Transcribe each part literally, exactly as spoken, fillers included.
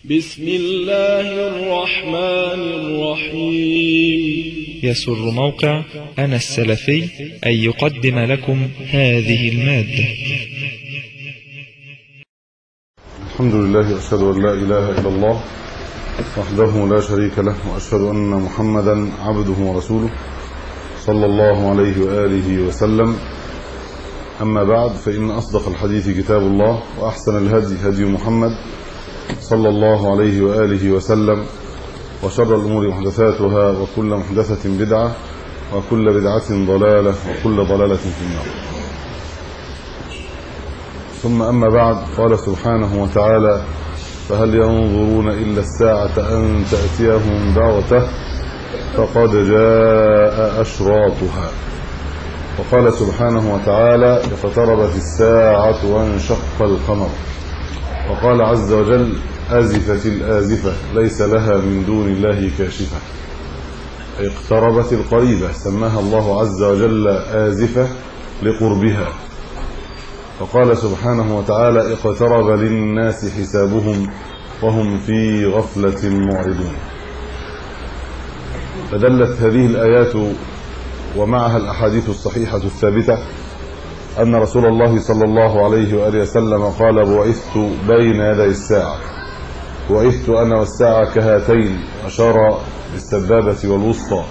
بسم الله الرحمن الرحيم. يسر موقع أنا السلفي أن يقدم لكم هذه المادة. الحمد لله، أشهد أن لا إله إلا الله وحده لا شريك له، وأشهد أن محمدا عبده ورسوله صلى الله عليه وآله وسلم. أما بعد، فإن أصدق الحديث كتاب الله، وأحسن الهدي هدي محمد صلى الله عليه وآله وسلم، وشر الأمور محدثاتها، وكل محدثة بدعة، وكل بدعة ضلالة، وكل ضلالة في النار. ثم أما بعد، قال سبحانه وتعالى: فهل ينظرون إلا الساعة أن تأتيهم بغتة فقد جاء أشراطها. وقال سبحانه وتعالى: اقتربت الساعة وانشق القمر. وقال عز وجل: آزفت الآزفة ليس لها من دون الله كاشفة. اقتربت القريبة، سماها الله عز وجل آزفة لقربها. وقال سبحانه وتعالى: اقترب للناس حسابهم وهم في غفلة معرضون. فدلت هذه الآيات ومعها الأحاديث الصحيحة الثابتة أن رسول الله صلى الله عليه وآله وسلم قال: بعثت بين يدي الساعة، بعثت أنا والساعة كهاتين، أشار بالسبابة والوسطى.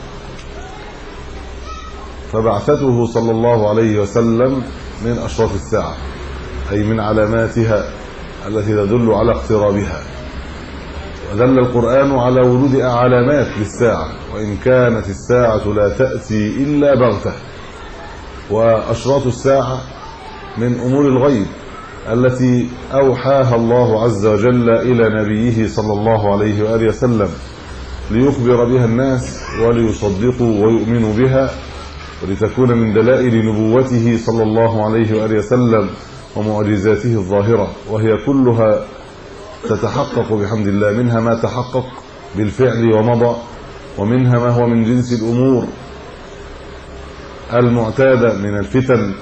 فبعثته صلى الله عليه وسلم من أشراط الساعة، أي من علاماتها التي تدل على اقترابها. ودل القرآن على وجود علامات للساعة، وإن كانت الساعة لا تأتي إلا بغتة. وأشراط الساعة من أمور الغيب التي أوحاها الله عز وجل إلى نبيه صلى الله عليه وآله وسلم ليخبر بها الناس وليصدقوا ويؤمنوا بها، ولتكون من دلائل نبوته صلى الله عليه وآله وسلم ومعجزاته الظاهرة، وهي كلها تتحقق بحمد الله. منها ما تحقق بالفعل ومضى، ومنها ما هو من جنس الأمور المعتادة من الفتن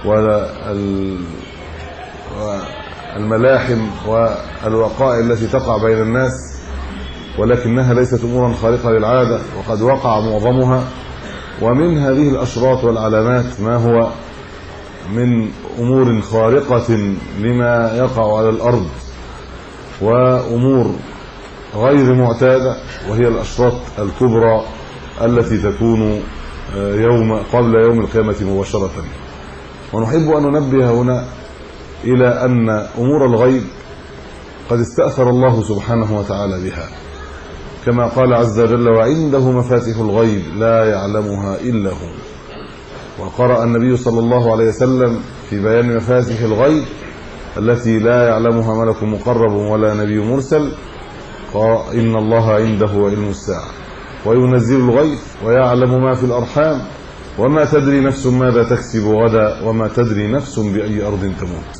والملاحم والوقائع التي تقع بين الناس، ولكنها ليست أمورا خارقة للعادة، وقد وقع معظمها. ومن هذه الأشراط والعلامات ما هو من أمور خارقة لما يقع على الأرض، وأمور غير معتادة، وهي الأشراط الكبرى التي تكون يوم قبل يوم القيامة مباشرة. ونحب أن ننبه هنا إلى أن أمور الغيب قد استأثر الله سبحانه وتعالى بها، كما قال عز وجل: وعنده مفاتيح الغيب لا يعلمها إلا هو. وقرأ النبي صلى الله عليه وسلم في بيان مفاتيح الغيب التي لا يعلمها ملك مقرب ولا نبي مرسل: قال: إن الله عنده علم الساعة وينزل الغيث ويعلم ما في الأرحام وما تدري نفس ماذا تكسب غدا وما تدري نفس بأي أرض تموت.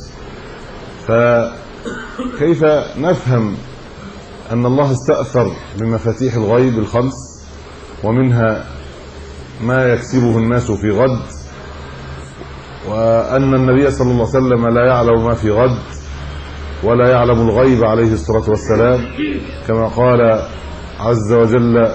فكيف نفهم أن الله استأثر بمفاتيح الغيب الخمس، ومنها ما يكسبه الناس في غد، وأن النبي صلى الله عليه وسلم لا يعلم ما في غد ولا يعلم الغيب عليه الصلاة والسلام، كما قال عز وجل: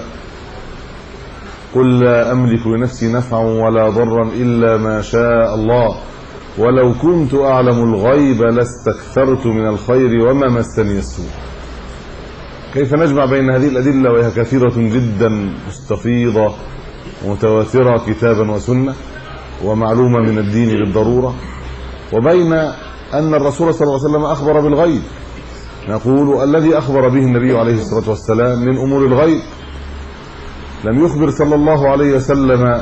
قل لا أملك لنفسي نفعا ولا ضرا إلا ما شاء الله ولو كنت أعلم الغيب لاستكثرت من الخير وما مسني السوء. كيف نجمع بين هذه الأدلة وهي كثيرة جدا مستفيضة متواترة كتابا وسنة ومعلومة من الدين بالضرورة، وبين أن الرسول صلى الله عليه وسلم أخبر بالغيب؟ نقول: الذي أخبر به النبي عليه الصلاة والسلام من أمور الغيب لم يخبر صلى الله عليه وسلم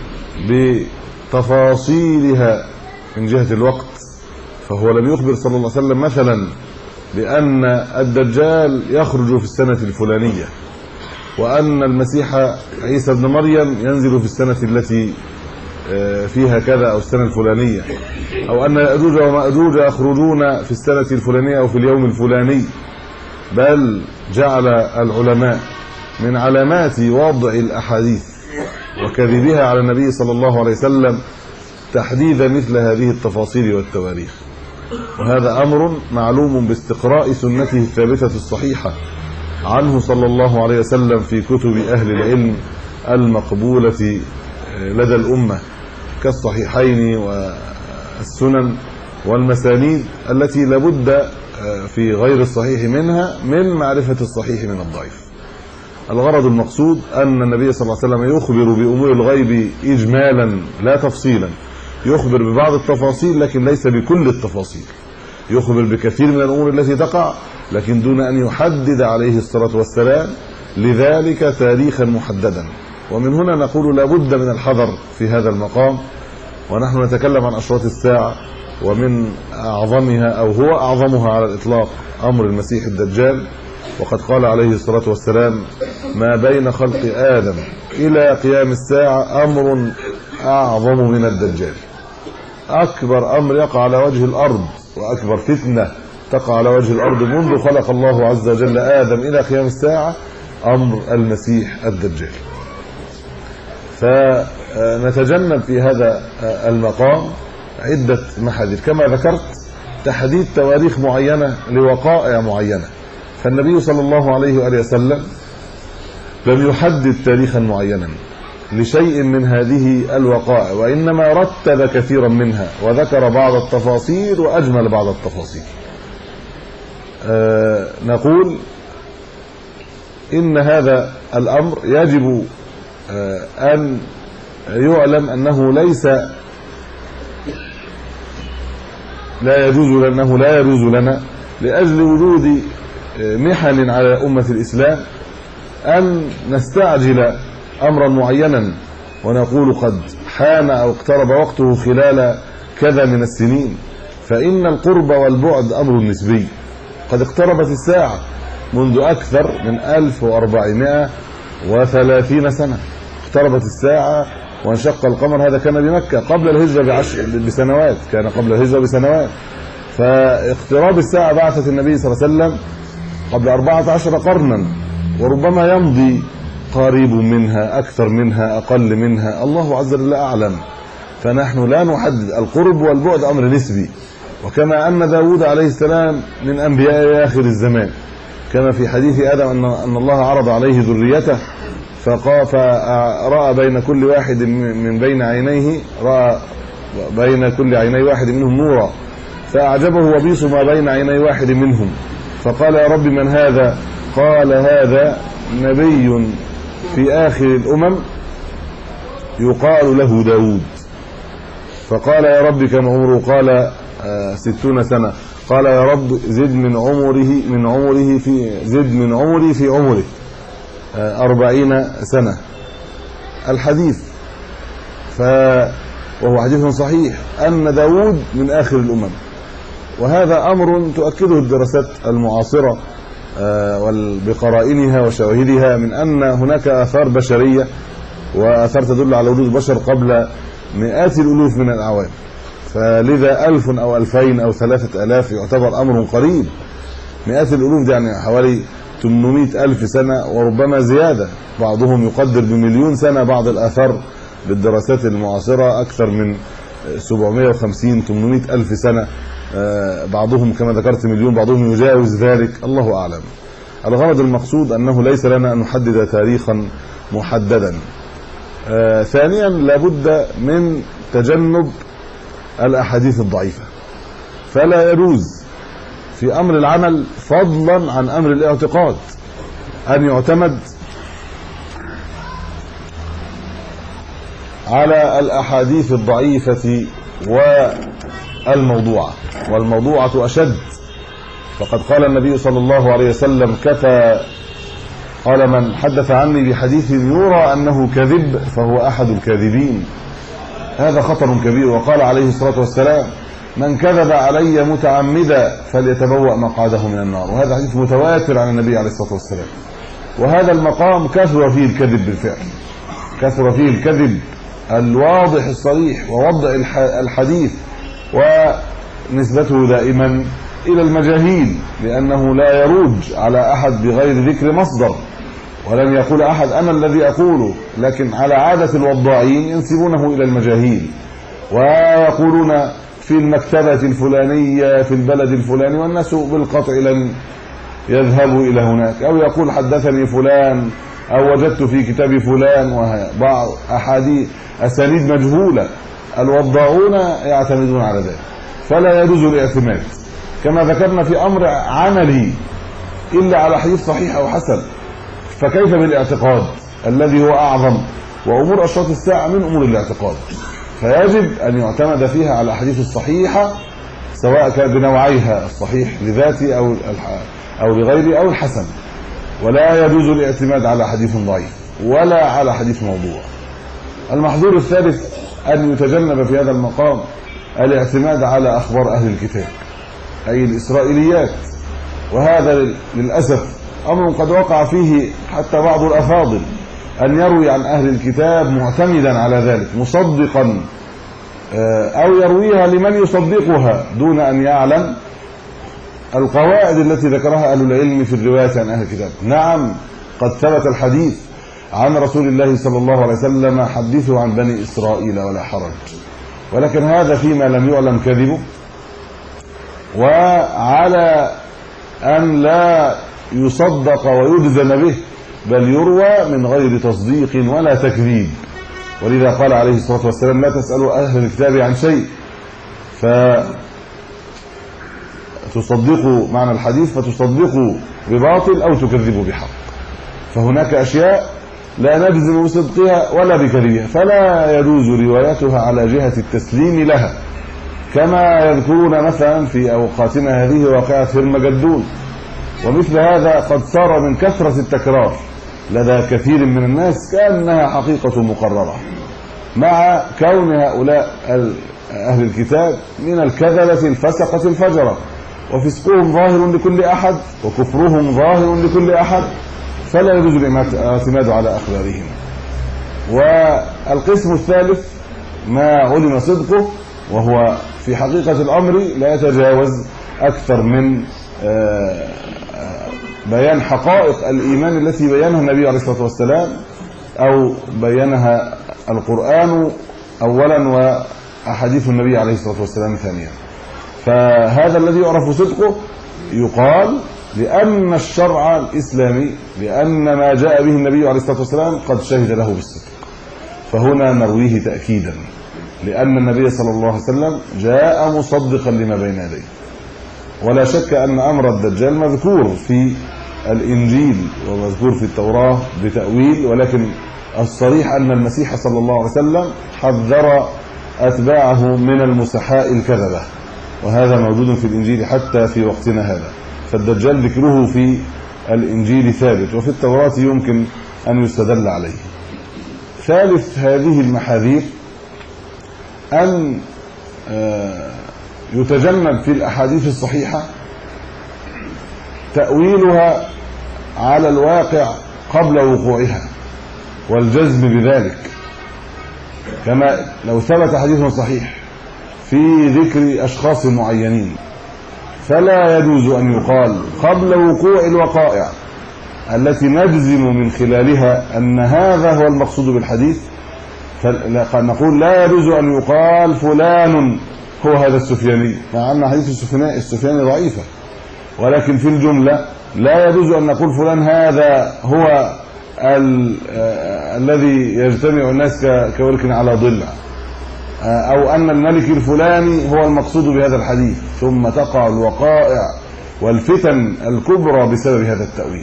بتفاصيلها من جهة الوقت. فهو لم يخبر صلى الله عليه وسلم مثلا بأن الدجال يخرج في السنة الفلانية، وأن المسيح عيسى ابن مريم ينزل في السنة التي فيها كذا أو السنة الفلانية، أو أن يأجوج ومأجوج يخرجون في السنة الفلانية أو في اليوم الفلاني. بل جعل العلماء من علامات وضع الأحاديث وكذبها على النبي صلى الله عليه وسلم تحديد مثل هذه التفاصيل والتواريخ. وهذا أمر معلوم باستقراء سنته الثابتة الصحيحة عنه صلى الله عليه وسلم في كتب أهل العلم المقبولة لدى الأمة كالصحيحين والسنن والمسانيد التي لابد في غير الصحيح منها من معرفة الصحيح من الضعيف. الغرض المقصود أن النبي صلى الله عليه وسلم يخبر بأمور الغيب إجمالا لا تفصيلا، يخبر ببعض التفاصيل لكن ليس بكل التفاصيل، يخبر بكثير من الأمور التي تقع لكن دون أن يحدد عليه الصلاة والسلام لذلك تاريخا محددا. ومن هنا نقول لابد من الحذر في هذا المقام، ونحن نتكلم عن أشراط الساعة، ومن أعظمها أو هو أعظمها على الإطلاق أمر المسيح الدجال. وقد قال عليه الصلاة والسلام: ما بين خلق آدم إلى قيام الساعة أمر أعظم من الدجال. أكبر أمر يقع على وجه الأرض وأكبر فتنة تقع على وجه الأرض منذ خلق الله عز وجل آدم إلى قيام الساعة أمر المسيح الدجال. فنتجنب في هذا المقام عدة محاذير، كما ذكرت تحديد تواريخ معينة لوقائع معينة، فالنبي صلى الله عليه وآله وسلم لم يحدد تاريخا معينا لشيء من هذه الوقائع، وإنما رتب كثيرا منها وذكر بعض التفاصيل وأجمل بعض التفاصيل. آه نقول إن هذا الأمر يجب آه أن يعلم أنه ليس لا يجوز لأنه لا يجوز لنا لأجل وجود محن على أمة الإسلام أن نستعجل أمرا معينا ونقول قد حان أو اقترب وقته خلال كذا من السنين، فإن القرب والبعد أمر نسبي. قد اقتربت الساعة منذ أكثر من ألف وأربعمائة وثلاثين سنة، اقتربت الساعة وانشق القمر. هذا كان بمكة قبل الهجرة بعشر بسنوات، كان قبل الهجرة بسنوات. فاقتراب الساعة بعثة النبي صلى الله عليه وسلم قبل أربعة عشر قرنا، وربما يمضي قريب منها أكثر منها أقل منها، الله عز وجل أعلم. فنحن لا نحدد، القرب والبعد أمر نسبي. وكما أن داود عليه السلام من أنبياء آخر الزمان، كما في حديث آدم أن أن الله عرض عليه ذريته فرأى بين كل واحد من بين عينيه، رأى بين كل عيني واحد منهم نورا، فأعجبه وبيص ما بين عيني واحد منهم، فقال: يا رب من هذا؟ قال: هذا نبي في آخر الأمم يقال له داود. فقال: يا رب كم عمره؟ قال: آه ستون سنة. قال: يا رب زد من عمره من عمره في زد من عمري في عمره آه أربعين سنة. الحديث ف وهو حديث صحيح أن داود من آخر الأمم، وهذا أمر تؤكده الدراسات المعاصرة بقرائنها وشواهدها من أن هناك آثار بشرية وآثار تدل على وجود البشر قبل مئات الألوف من الأعوام، فلذا ألف أو ألفين أو ثلاثة آلاف يعتبر أمر قريب. مئات الألوف دي يعني حوالي ثمانمائة ألف سنة وربما زيادة، بعضهم يقدر بمليون سنة. بعض الآثار بالدراسات المعاصرة أكثر من سبعمائة وخمسين ثمانمائة ألف سنة، بعضهم كما ذكرت مليون، بعضهم يجاوز ذلك، الله أعلم. الغرض المقصود أنه ليس لنا أن نحدد تاريخا محددا. ثانيا لابد من تجنب الأحاديث الضعيفة، فلا يجوز في أمر العمل فضلا عن أمر الاعتقاد أن يعتمد على الأحاديث الضعيفة والموضوعة، والموضوعة أشد. فقد قال النبي صلى الله عليه وسلم: كفى قال من حدث عني بحديث يرى أنه كذب فهو أحد الكاذبين. هذا خطر كبير. وقال عليه الصلاة والسلام: من كذب علي متعمدا فليتبوأ مقعده من النار. وهذا حديث متواتر عن النبي عليه الصلاة والسلام. وهذا المقام كثر فيه الكذب بالفعل، كثر فيه الكذب الواضح الصريح ووضع الحديث ونسبته دائما إلى المجاهيل، لأنه لا يروج على أحد بغير ذكر مصدر، ولن يقول أحد أنا الذي أقوله، لكن على عادة الوضاعين ينسبونه إلى المجاهيل ويقولون في المكتبة الفلانية في البلد الفلاني، والناس بالقطع لن يذهبوا إلى هناك، أو يقول حدثني فلان أو وجدت في كتاب فلان، وبعض أحاديث أسانيد مجهولة. الوضاعون يعتمدون على ذلك، فلا يجوز الاعتماد كما ذكرنا في أمر عملي إلا على حديث صحيح أو حسن، فكيف بالاعتقاد الذي هو أعظم؟ وأمور أشراط الساعة من أمور الاعتقاد، فيجب أن يعتمد فيها على الأحاديث الصحيحة سواء كان بنوعيها الصحيح لذاته أو أو لغيره أو الحسن، ولا يجوز الاعتماد على حديث ضعيف ولا على حديث موضوع. المحظور الثالث أن يتجنب في هذا المقام الاعتماد على أخبار أهل الكتاب أي الإسرائيليات، وهذا للأسف أمر قد وقع فيه حتى بعض الأفاضل، أن يروي عن أهل الكتاب معتمدا على ذلك مصدقا، أو يرويها لمن يصدقها دون أن يعلم القواعد التي ذكرها أهل العلم في الرواية عن أهل الكتاب. نعم قد ثبت الحديث عن رسول الله صلى الله عليه وسلم حدثوا عن بني إسرائيل ولا حرج، ولكن هذا فيما لم يعلم كذبه، وعلى أن لا يصدق ويجزم به، بل يروى من غير تصديق ولا تكذيب. ولذا قال عليه الصلاة والسلام لا تسألوا أهل الكتاب عن شيء فتصدقوا معنى الحديث، فتصدقوا بباطل أو تكذبوا بحق. فهناك أشياء لا نجزم بصدقها ولا بكذبها، فلا يجوز روايتها على جهة التسليم لها، كما يذكرون مثلا في أوقاتنا هذه واقعة هرمجدون، ومثل هذا قد صار من كثرة التكرار لدى كثير من الناس كأنها حقيقة مقررة، مع كون هؤلاء أهل الكتاب من الكذبة الفسقة الفجرة، وفسقهم ظاهر لكل أحد وكفرهم ظاهر لكل أحد، فلا يجوز الاعتماد على أخبارهم. والقسم الثالث ما علم صدقه، وهو في حقيقة الأمر لا يتجاوز أكثر من بيان حقائق الإيمان التي بيانها النبي عليه الصلاة والسلام أو بيانها القرآن أولا وأحاديث النبي عليه الصلاة والسلام ثانيا. فهذا الذي يعرف صدقه يقال لأن الشرع الإسلامي، لأن ما جاء به النبي عليه الصلاة والسلام قد شهد له بالصدق، فهنا نرويه تأكيدا، لأن النبي صلى الله عليه وسلم جاء مصدقا لما بين يديه. ولا شك أن أمر الدجال مذكور في الإنجيل ومذكور في التوراة بتأويل، ولكن الصريح أن المسيح صلى الله عليه وسلم حذر أتباعه من المسحاء الكذبة، وهذا موجود في الإنجيل حتى في وقتنا هذا. فالدجال ذكره في الإنجيل ثابت، وفي التوراة يمكن أن يستدل عليه. ثالث هذه المحاذير أن يتجنب في الأحاديث الصحيحة تأويلها على الواقع قبل وقوعها والجزم بذلك، كما لو ثبت حديث صحيح في ذكر أشخاص معينين فلا يجوز أن يقال قبل وقوع الوقائع التي نجزم من خلالها أن هذا هو المقصود بالحديث، فنقول لا يجوز أن يقال فلان هو هذا السفياني، مع أن حديث السفياني, السفياني ضعيفة، ولكن في الجملة لا يجوز أن نقول فلان هذا هو الذي يجتمع الناس كورك على ضلع، أو أن الملك الفلاني هو المقصود بهذا الحديث، ثم تقع الوقائع والفتن الكبرى بسبب هذا التأويل.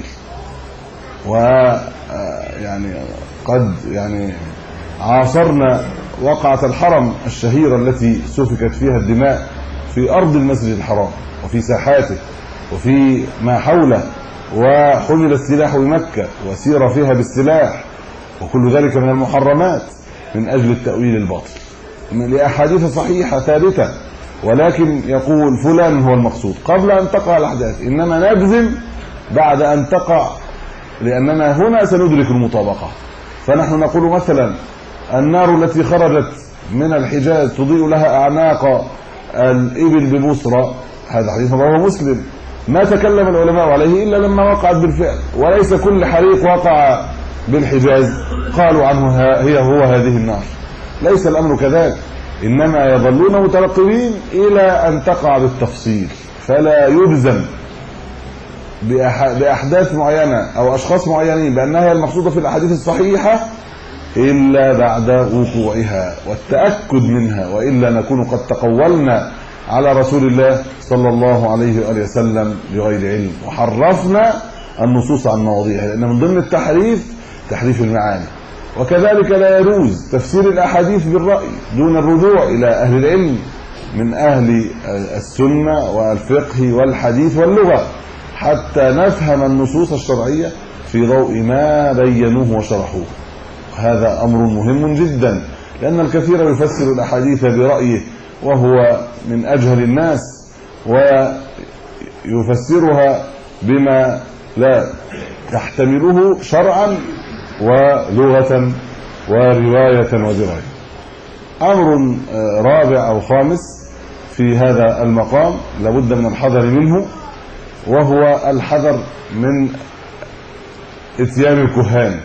ويعني قد يعني عاصرنا وقعة الحرم الشهيرة التي سفكت فيها الدماء في أرض المسجد الحرام وفي ساحاته وفي ما حوله، وحمل السلاح بمكة وسير فيها بالسلاح، وكل ذلك من المحرمات من أجل التأويل الباطل لأحاديث صحيحة ثابتة، ولكن يقول فلان هو المقصود قبل أن تقع الأحداث، إنما نجزم بعد أن تقع، لأننا هنا سندرك المطابقة. فنحن نقول مثلا النار التي خرجت من الحجاز تضيء لها أعناق الإبل ببصرة، هذا حديث رواه مسلم، ما تكلم العلماء عليه إلا لما وقعت بالفعل، وليس كل حريق وقع بالحجاز قالوا عنه هي هو هذه النار، ليس الأمر كذلك. إنما يظلون مترقبين إلى أن تقع بالتفصيل، فلا يلزم بأحداث معينة أو أشخاص معينين بأنها المقصودة في الأحاديث الصحيحة إلا بعد وقوعها والتأكد منها، وإلا نكون قد تقولنا على رسول الله صلى الله عليه وآله وسلم بغير علم وحرفنا النصوص عن مواضيعها، لأن من ضمن التحريف تحريف المعاني. وكذلك لا يجوز تفسير الأحاديث بالرأي دون الرجوع إلى أهل العلم من أهل السنة والفقه والحديث واللغة حتى نفهم النصوص الشرعية في ضوء ما بينوه وشرحوه. هذا أمر مهم جدا، لأن الكثير يفسر الأحاديث برأيه وهو من أجهل الناس، ويفسرها بما لا تحتمله شرعا ولغة ورواية ودراية. أمر رابع أو خامس في هذا المقام لابد من الحذر منه، وهو الحذر من اتيان الكهان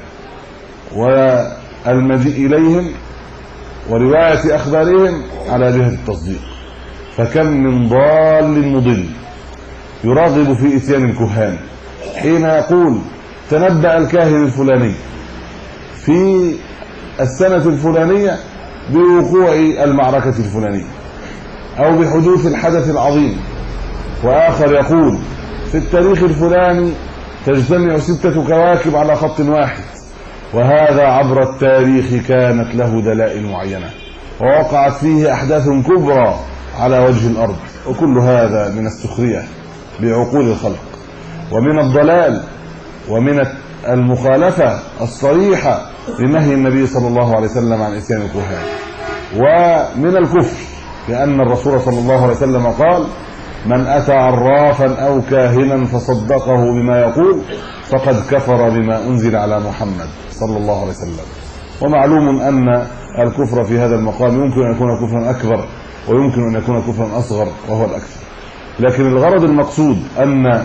والمجيء إليهم ورواية أخبارهم على جهة التصديق. فكم من ضال مضل يراغب في اتيان الكهان حين يقول تنبأ الكاهن الفلاني في السنة الفلانية بوقوع المعركة الفلانية أو بحدوث الحدث العظيم، وآخر يقول في التاريخ الفلاني تجتمع ستة كواكب على خط واحد، وهذا عبر التاريخ كانت له دلائل معينة ووقعت فيه أحداث كبرى على وجه الأرض. وكل هذا من السخرية بعقول الخلق ومن الضلال ومن المخالفة الصريحة لنهي النبي صلى الله عليه وسلم عن اتيان الكهان، ومن الكفر، لأن الرسول صلى الله عليه وسلم قال من أتى عرافا أو كاهنا فصدقه بما يقول فقد كفر بما أنزل على محمد صلى الله عليه وسلم. ومعلوم أن الكفر في هذا المقام يمكن أن يكون كفرا أكبر ويمكن أن يكون كفرا أصغر وهو الأكثر، لكن الغرض المقصود أن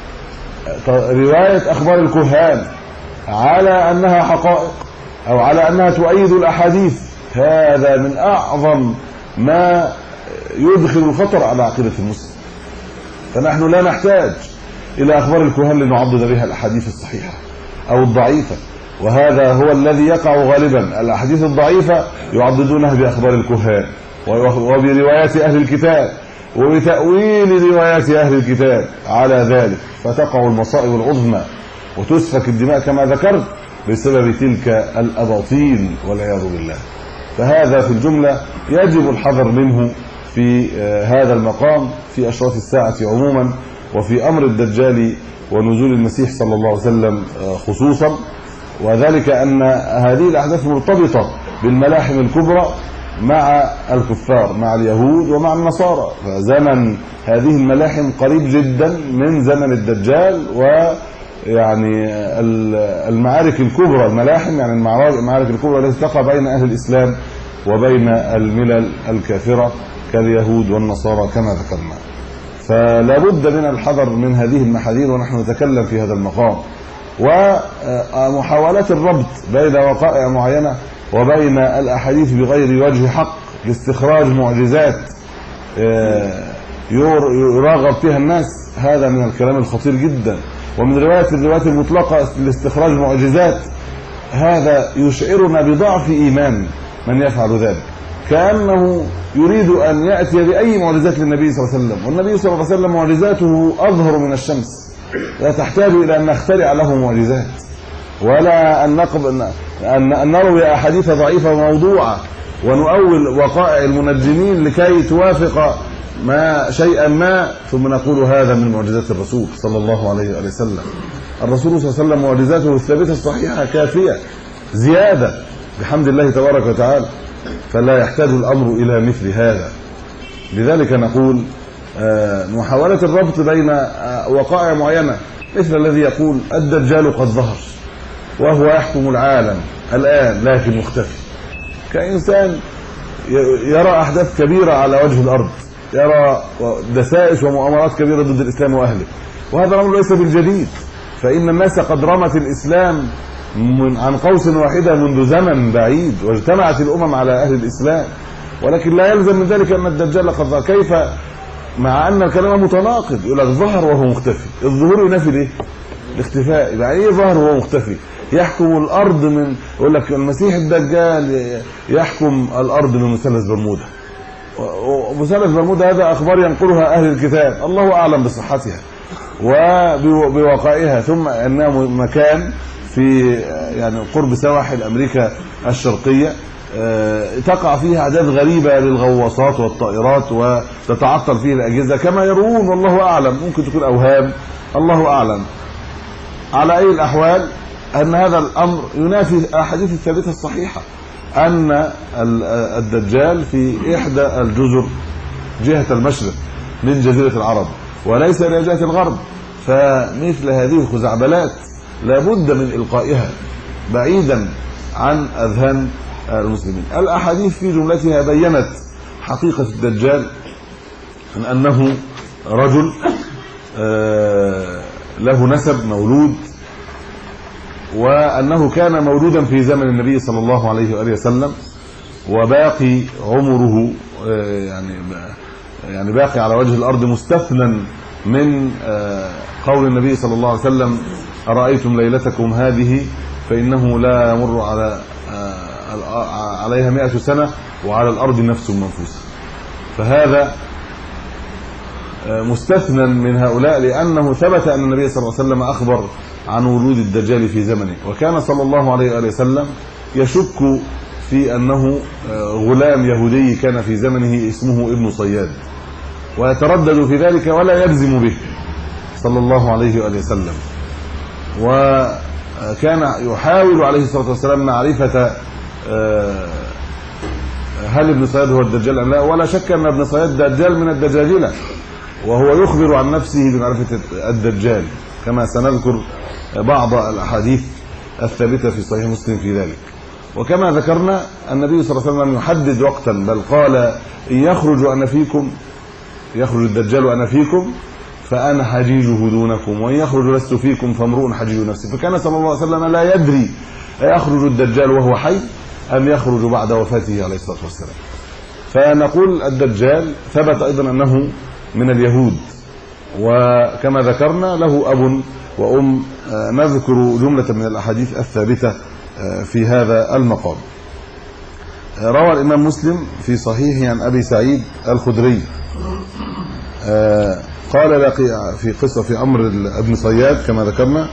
رواية أخبار الكهان على أنها حقائق أو على أنها تؤيد الأحاديث هذا من أعظم ما يدخل الخطر على عقيدة المسلم. فنحن لا نحتاج إلى أخبار الكهان لنعضد بها الأحاديث الصحيحة أو الضعيفة، وهذا هو الذي يقع غالبا. الأحاديث الضعيفة يعضدونها بأخبار الكهان وبروايات أهل الكتاب وبتأويل روايات أهل الكتاب على ذلك، فتقع المصائب العظمى وتسفك الدماء كما ذكرت بسبب تلك الأباطيل والعياذ بالله. فهذا في الجملة يجب الحذر منه في هذا المقام في أشراط الساعة عموما، وفي أمر الدجال ونزول المسيح صلى الله عليه وسلم خصوصا، وذلك أن هذه الأحداث مرتبطة بالملاحم الكبرى مع الكفار، مع اليهود ومع النصارى. فزمن هذه الملاحم قريب جدا من زمن الدجال، ويعني المعارك الكبرى، الملاحم يعني المعارك الكبرى التي تقع بين أهل الإسلام وبين الملل الكافرة كاليهود والنصارى كما ذكرنا. فلا بد من الحذر من هذه المحاذير ونحن نتكلم في هذا المقام. ومحاولات الربط بين وقائع معينة وبين الأحاديث بغير وجه حق لاستخراج معجزات يراغب فيها الناس، هذا من الكلام الخطير جدا. ومن رواية الروايات المطلقة لاستخراج معجزات، هذا يشعرنا بضعف إيمان من يفعل ذلك، كأنه يريد أن يأتي بأي معجزات للنبي صلى الله عليه وسلم، والنبي صلى الله عليه وسلم معجزاته أظهر من الشمس، لا تحتاج إلى أن نخترع له معجزات ولا أن نقب أن نروي أحاديث ضعيفة وموضوعة ونؤول وقائع المنجمين لكي توافق ما شيئا ما ثم نقول هذا من معجزات الرسول صلى الله عليه وسلم. الرسول صلى الله عليه وسلم معجزاته الثابتة الصحيحة كافية زيادة بحمد الله تبارك وتعالى، فلا يحتاج الأمر إلى مثل هذا. لذلك نقول محاولة الربط بين وقائع معينة، مثل الذي يقول الدجال قد ظهر وهو يحكم العالم الآن لكن مختفي، كإنسان يرى أحداث كبيرة على وجه الأرض، يرى دسائس ومؤامرات كبيرة ضد الإسلام وأهله، وهذا الأمر ليس بالجديد، فإن الناس قد رمت الإسلام من عن قوس واحدة منذ زمن بعيد، واجتمعت الأمم على أهل الإسلام، ولكن لا يلزم من ذلك ان الدجال قد ظهر. كيف مع ان الكلام متناقض؟ يقول لك ظهر وهو مختفي. الظهور ينافي الايه؟ الاختفاء. يبقى ايه ظهر وهو مختفي؟ يحكم الارض من، يقول لك المسيح الدجال يحكم الارض من مثلث برمودا. ومثلث برمودا هذا اخبار ينقلها اهل الكتاب، الله اعلم بصحتها وبوقائها، ثم انه مكان في يعني قرب سواحل امريكا الشرقيه تقع فيه اعداد غريبه للغواصات والطائرات وتتعطل فيه الاجهزه كما يرون، والله اعلم، ممكن تكون اوهام، الله اعلم. على اي الاحوال ان هذا الامر ينافي الاحاديث الثابته الصحيحه ان الدجال في احدى الجزر جهه المشرق من جزيره العرب وليس الى جهه الغرب. فمثل هذه الخزعبلات لابد من القائها بعيدا عن اذهان المسلمين. الاحاديث في جملتها بينت حقيقه الدجال من انه رجل له نسب مولود، وانه كان مولودا في زمن النبي صلى الله عليه واله وسلم، وباقي عمره يعني يعني باقي على وجه الارض مستثنى من قول النبي صلى الله عليه وسلم: ارايتم ليلتكم هذه فانه لا يمر على عليها مئة سنه وعلى الارض نفس منفوسه. فهذا مستثنى من هؤلاء، لانه ثبت ان النبي صلى الله عليه وسلم اخبر عن ولود الدجال في زمنه، وكان صلى الله عليه واله وسلم يشك في انه غلام يهودي كان في زمنه اسمه ابن صياد، ويتردد في ذلك ولا يجزم به صلى الله عليه واله وسلم. وكان يحاول عليه الصلاه والسلام معرفه هل ابن صياد هو الدجال ام لا، ولا شك ان ابن صياد دجال من الدجاجله، وهو يخبر عن نفسه بمعرفه الدجال كما سنذكر بعض الاحاديث الثابته في صحيح مسلم في ذلك. وكما ذكرنا النبي صلى الله عليه وسلم يحدد وقتا، بل قال: ان يخرج انا فيكم، يخرج الدجال انا فيكم فانا حجيجه دونكم، وان يخرج لست فيكم فامرؤ حجيج نفسه. فكان صلى الله عليه وسلم لا يدري ايخرج الدجال وهو حي ام يخرج بعد وفاته عليه الصلاه والسلام. فنقول الدجال ثبت ايضا انه من اليهود، وكما ذكرنا له اب وام. نذكر جمله من الاحاديث الثابته في هذا المقام. روى الامام مسلم في صحيحه عن ابي سعيد الخدري قال لقي في قصه في امر ابن صياد كما ذكرنا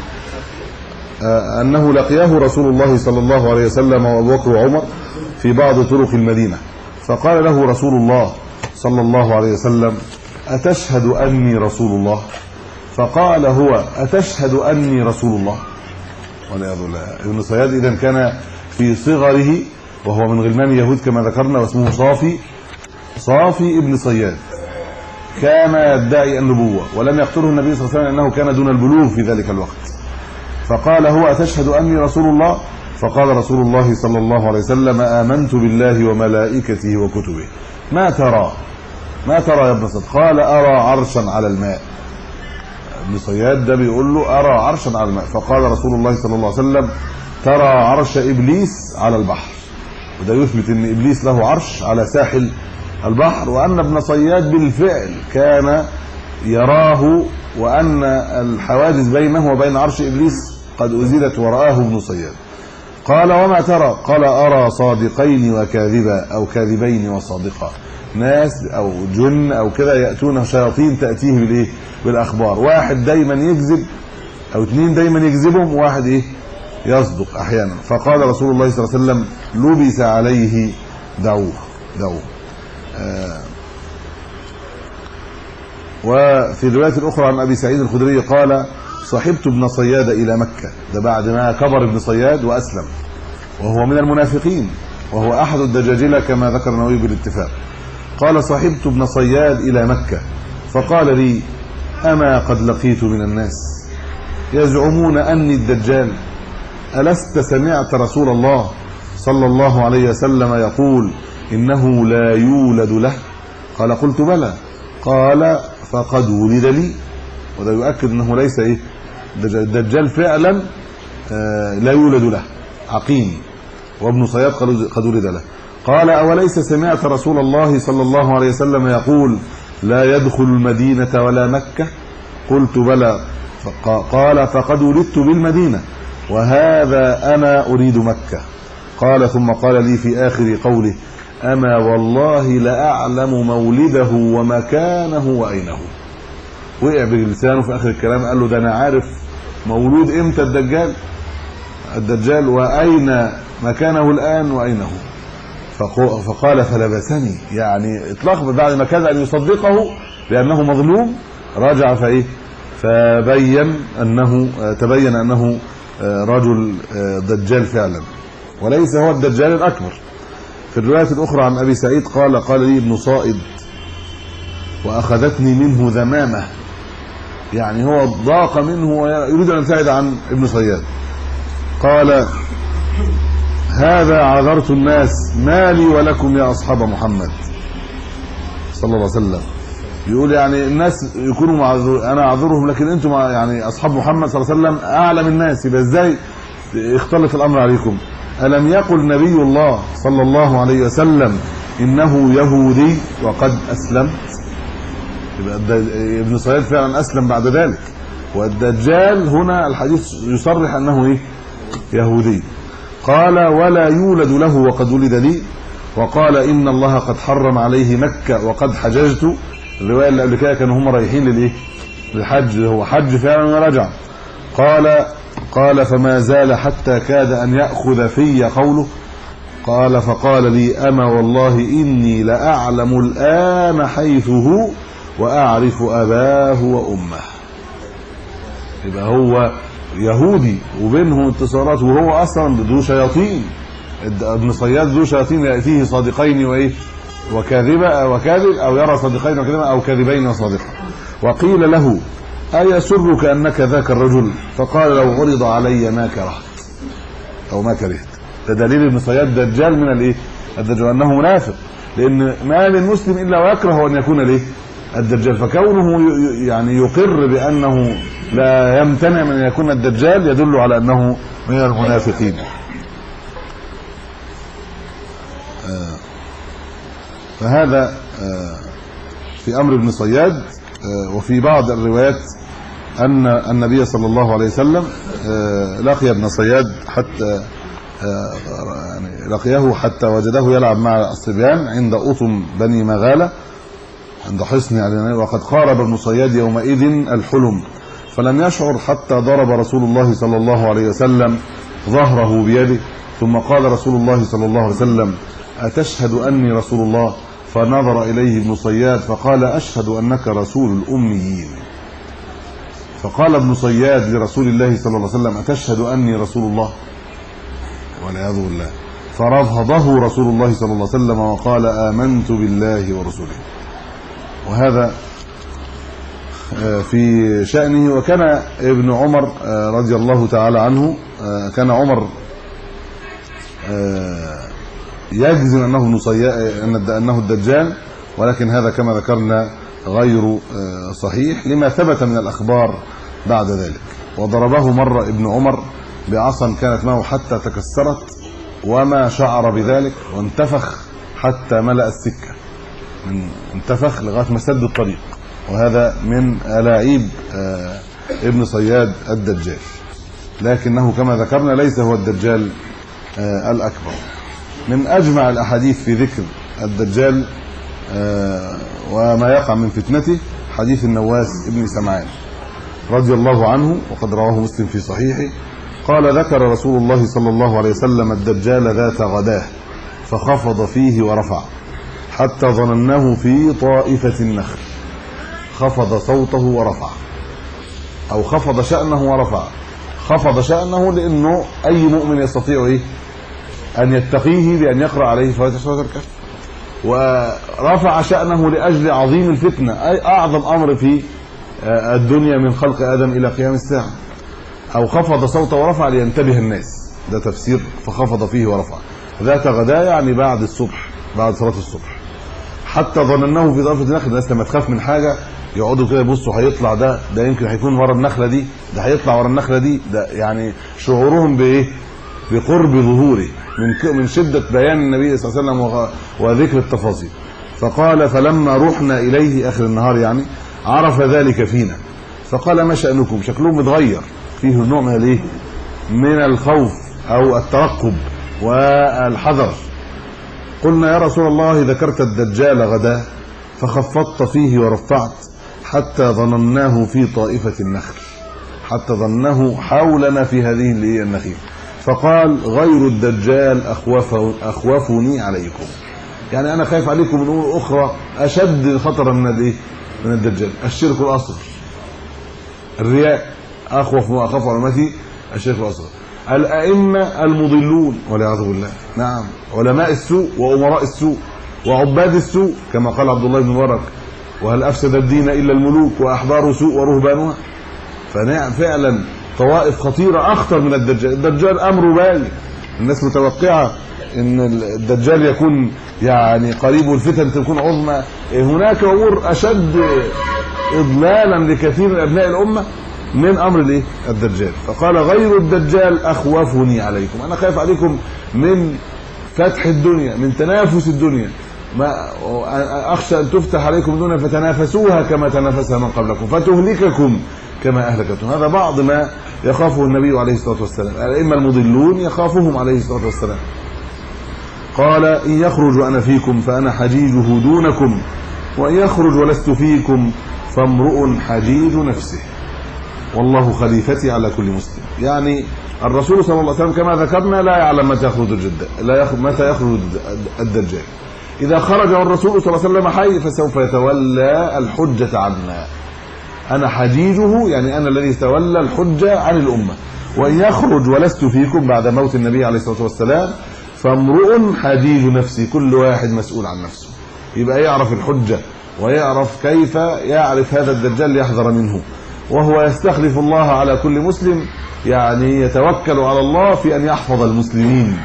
انه لقياه رسول الله صلى الله عليه وسلم وابو بكر وعمر في بعض طرق المدينه، فقال له رسول الله صلى الله عليه وسلم: اتشهد اني رسول الله؟ فقال هو: اتشهد اني رسول الله؟ والعياذ بالله. ابن صياد اذا كان في صغره وهو من غلمان اليهود كما ذكرنا، واسمه صافي صافي ابن صياد، كان يدعي النبوه، ولم يقتله النبي صلى الله عليه وسلم لانه كان دون البلوغ في ذلك الوقت. فقال هو: اتشهد اني رسول الله؟ فقال رسول الله صلى الله عليه وسلم: امنت بالله وملائكته وكتبه. ما ترى ما ترى يا ابن صياد؟ قال: ارى عرشا على الماء. ابن صياد ده بيقول له: ارى عرشا على الماء. فقال رسول الله صلى الله عليه وسلم: ترى عرش ابليس على البحر. وده يثبت ان ابليس له عرش على ساحل البحر، وان ابن صياد بالفعل كان يراه، وان الحواجز بينه وبين عرش ابليس قد ازيلت ورآه ابن صياد. قال: وما ترى؟ قال: ارى صادقين وكاذبا، او كاذبين وصادقا، ناس او جن او كده ياتون شياطين تاتيه بالايه؟ بالاخبار. واحد دايما يكذب، او اثنين دايما يكذبهم، وواحد ايه؟ يصدق احيانا. فقال رسول الله صلى الله عليه وسلم: لبس عليه دعوه دعوه. آه وفي روايه اخرى عن ابي سعيد الخدري قال: صحبت ابن صياد الى مكه. ده بعد ما كبر ابن صياد واسلم، وهو من المنافقين، وهو احد الدجاجله كما ذكر النووي بالاتفاق. قال: صحبت ابن صياد الى مكه فقال لي: اما قد لقيت من الناس يزعمون اني الدجال، ألست سمعت رسول الله صلى الله عليه وسلم يقول إنه لا يولد له؟ قال: قلت بلى. قال: فقد ولد لي. وده يؤكد أنه ليس إيه؟ الدجال فعلا لا يولد له، عقيم، وابن صياد قد ولد له. قال أوليس سمعت رسول الله صلى الله عليه وسلم يقول لا يدخل المدينة ولا مكة؟ قلت بلى. قال فقد ولدت بالمدينة وهذا أنا أريد مكة. قال ثم قال لي في آخر قوله أما والله لأعلم مولده ومكانه وأينه. وقع بلسانه في آخر الكلام قال له ده أنا عارف مولود إمتى الدجال الدجال وأين مكانه الآن وأينه. فقال فلبسني، يعني اطلاق بعد ما كاد أن يصدقه لأنه مظلوم رجع فإيه فبين أنه تبين أنه رجل دجال فعلا وليس هو الدجال الأكبر. في الرواية الأخرى عن أبي سعيد قال قال لي ابن صائد وأخذتني منه ذمامة، يعني هو ضاق منه ويريد أن يبتعد عن ابن صياد. قال هذا عذرت الناس ما لي ولكم يا أصحاب محمد صلى الله عليه وسلم. يقول يعني الناس يكونوا معذور أنا أعذرهم لكن أنتم يعني أصحاب محمد صلى الله عليه وسلم أعلم الناس، يبقى إزاي اختلط الأمر عليكم؟ ألم يقل نبي الله صلى الله عليه وسلم إنه يهودي وقد أسلمت؟ يبقى ابن صياد فعلا أسلم بعد ذلك، والدجال هنا الحديث يصرح أنه إيه؟ يهودي. قال ولا يولد له وقد ولد لي. وقال إن الله قد حرم عليه مكة وقد حججت. الرواية اللي قبل كده كانوا هم رايحين للإيه؟ للحج، هو حج فعلا ورجع. قال قال فما زال حتى كاد أن يأخذ في قوله. قال فقال لي أما والله إني لأعلم الآن حيث هو وأعرف أباه وأمه. يبقى هو يهودي وبينه اتصالات وهو أصلا ذو شياطين. ابن صياد ذو شياطين يأتيه صادقين وإيه وكاذبة وكاذب أو يرى صادقين وكاذبة أو كاذبين وصادقا. وقيل له أيسرك أنك ذاك الرجل؟ فقال لو عرض علي ما كرهت أو ما كرهت. ده دليل ابن صياد دجال من الإيه الدجال أنه منافق، لأن ما من مسلم إلا ويكره أن يكون الإيه الدجال، فكونه يعني يقر بأنه لا يمتنع من أن يكون الدجال يدل على أنه من المنافقين. فهذا في أمر ابن صياد. وفي بعض الروايات أن النبي صلى الله عليه وسلم لقي ابن صياد حتى يعني لقيه حتى وجده يلعب مع الصبيان عند أطم بني مغالة عند حصن يعني، وقد قارب ابن صياد يومئذ الحلم فلم يشعر حتى ضرب رسول الله صلى الله عليه وسلم ظهره بيده. ثم قال رسول الله صلى الله عليه وسلم أتشهد أني رسول الله؟ فنظر إليه ابن صياد فقال أشهد أنك رسول الأميين. فقال ابن صياد لرسول الله صلى الله عليه وسلم أتشهد أني رسول الله؟ والعياذ بالله. فرفضه رسول الله صلى الله عليه وسلم وقال آمنت بالله ورسوله. وهذا في شأنه. وكان ابن عمر رضي الله تعالى عنه كان عمر يجزم انه ابن صياد انه الدجال، ولكن هذا كما ذكرنا غير صحيح لما ثبت من الاخبار بعد ذلك. وضربه مره ابن عمر بعصا كانت معه حتى تكسرت وما شعر بذلك، وانتفخ حتى ملأ السكه، من انتفخ لغايه ما سد الطريق. وهذا من ألاعيب ابن صياد الدجال، لكنه كما ذكرنا ليس هو الدجال الأكبر. من أجمع الأحاديث في ذكر الدجال وما يقع من فتنته حديث النواس ابن سمعان رضي الله عنه، وقد رواه مسلم في صحيحه. قال ذكر رسول الله صلى الله عليه وسلم الدجال ذات غداه فخفض فيه ورفع حتى ظنناه في طائفة النخل. خفض صوته ورفع، أو خفض شأنه ورفع. خفض شأنه لأنه أي مؤمن يستطيع إيه أن يتقيه بأن يقرأ عليه فواتح سورة الكهف. ورفع شأنه لأجل عظيم الفتنة، أي أعظم أمر في الدنيا من خلق آدم إلى قيام الساعة. أو خفض صوته ورفع لينتبه الناس، ده تفسير فخفض فيه ورفع. ذات غداء يعني بعد الصبح، بعد صلاة الصبح. حتى ظنناه في طائفة النخل. الناس لما تخاف من حاجة يقعدوا كده يبصوا هيطلع ده ده يمكن هيكون ورا النخلة دي، ده هيطلع ورا النخلة دي، ده يعني شعورهم بإيه بقرب ظهوره من من شده بيان النبي صلى الله عليه وسلم وذكر التفاصيل. فقال فلما رحنا اليه اخر النهار يعني عرف ذلك فينا فقال ما شأنكم؟ شكلهم متغير، فيه نوع من الايه من الخوف او الترقب والحذر. قلنا يا رسول الله ذكرت الدجال غدا فخفضت فيه ورفعت حتى ظنناه في طائفة النخل، حتى ظنه حولنا في هذه النخيل. فقال غير الدجال أخوف أخوفني عليكم، يعني أنا خايف عليكم من أمور أخرى أشد خطرا من الايه من الدجال. الشرك الأصغر، الرياء، أخوف ما أخاف على أمتي الشرك الأصغر. الأئمة المضلون والعياذ بالله، نعم، علماء السوء وأمراء السوء وعباد السوء كما قال عبد الله بن مبارك وهل أفسد الدين إلا الملوك وأحبار سوء ورهبانها. فنعم فعلا طوائف خطيرة أخطر من الدجال. الدجال أمره باين، الناس متوقعة ان الدجال يكون يعني قريب الفتن تكون عظمى، هناك امور اشد اضلالا لكثير من ابناء الامه من امر الايه الدجال. فقال غير الدجال اخوفني عليكم، انا خايف عليكم من فتح الدنيا، من تنافس الدنيا، ما اخشى ان تفتح عليكم الدنيا فتنافسوها كما تنافسها من قبلكم فتهلككم كما اهلكتهم. هذا بعض ما يخافه النبي عليه الصلاه والسلام. الائمه المضلون يخافهم عليه الصلاه والسلام. قال إن يخرج أنا فيكم فأنا حجيجه دونكم وإن يخرج ولست فيكم فامرؤ حجيج نفسه والله خليفتي على كل مسلم. يعني الرسول صلى الله عليه وسلم كما ذكرنا لا يعلم متى يخرج الدجال، لا يخرج متى يخرج الدجال. إذا خرج الرسول صلى الله عليه وسلم حي فسوف يتولى الحجة عنا. أنا حجيجه يعني أنا الذي يتولى الحجة عن الأمة. وإن يخرج ولست فيكم بعد موت النبي عليه الصلاة والسلام فامرؤ حجيج نفسي، كل واحد مسؤول عن نفسه، يبقى يعرف الحجة ويعرف كيف يعرف هذا الدجال ليحذر منه. وهو يستخلف الله على كل مسلم، يعني يتوكل على الله في أن يحفظ المسلمين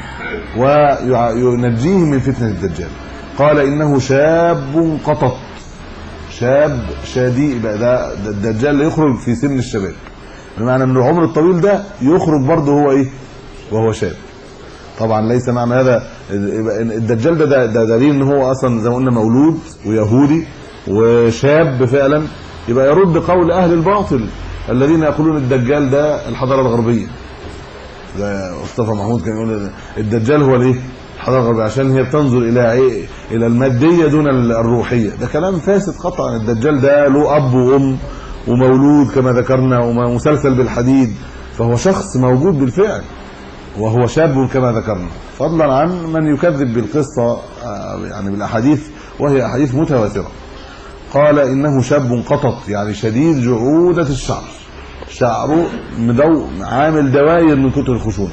وينجيهم من فتنة الدجال. قال إنه شاب قطط، شاب شادي، يبقى ده الدجال اللي يخرج في سن الشباب، بمعنى أن العمر الطويل ده يخرج برضه هو إيه وهو شاب. طبعا ليس معنى هذا الدجال ده ده دليل ان هو اصلا زي ما قلنا مولود ويهودي وشاب فعلا، يبقى يرد قول اهل الباطل الذين يقولون الدجال ده الحضاره الغربيه. ده مصطفى محمود كان يقول الدجال هو الايه الحضاره الغربيه عشان هي بتنظر الى ايه الى الماديه دون الروحيه. ده كلام فاسد قطعا. الدجال ده له اب وام ومولود كما ذكرنا ومسلسل بالحديد، فهو شخص موجود بالفعل وهو شاب كما ذكرنا، فضلا عن من يكذب بالقصه يعني بالاحاديث وهي احاديث متواتره. قال انه شاب قطط يعني شديد جعوده الشعر، شعره مدو عامل دواير من كتر الخشونه،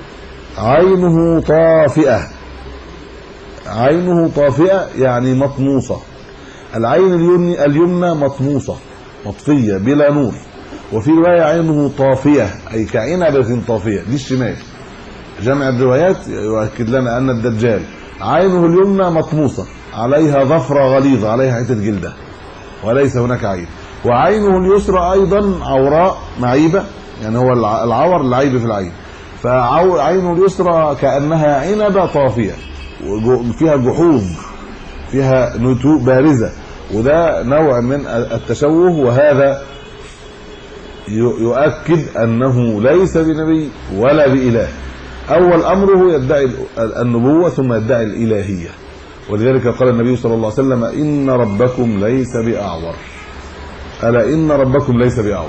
عينه طافئه، عينه طافئه يعني مطموسه، العين اليمنى اليمنى مطموسه مطفيه بلا نور، وفي روايه عينه طافيه اي كعنبه طافيه، دي الشمال. جمع الروايات يؤكد لنا ان الدجال عينه اليمنى مطموسه عليها ظفره غليظه، عليها حته جلده وليس هناك عين، وعينه اليسرى ايضا عوراء معيبه، يعني هو العور العيب في العين، فعينه اليسرى كانها عنبه طافيه فيها جحوظ فيها نتوء بارزه، وده نوع من التشوه، وهذا يؤكد انه ليس بنبي ولا بإله. اول امره يدعي النبوه ثم يدعي الالهيه، ولذلك قال النبي صلى الله عليه وسلم ان ربكم ليس باعور، الا ان ربكم ليس باعور.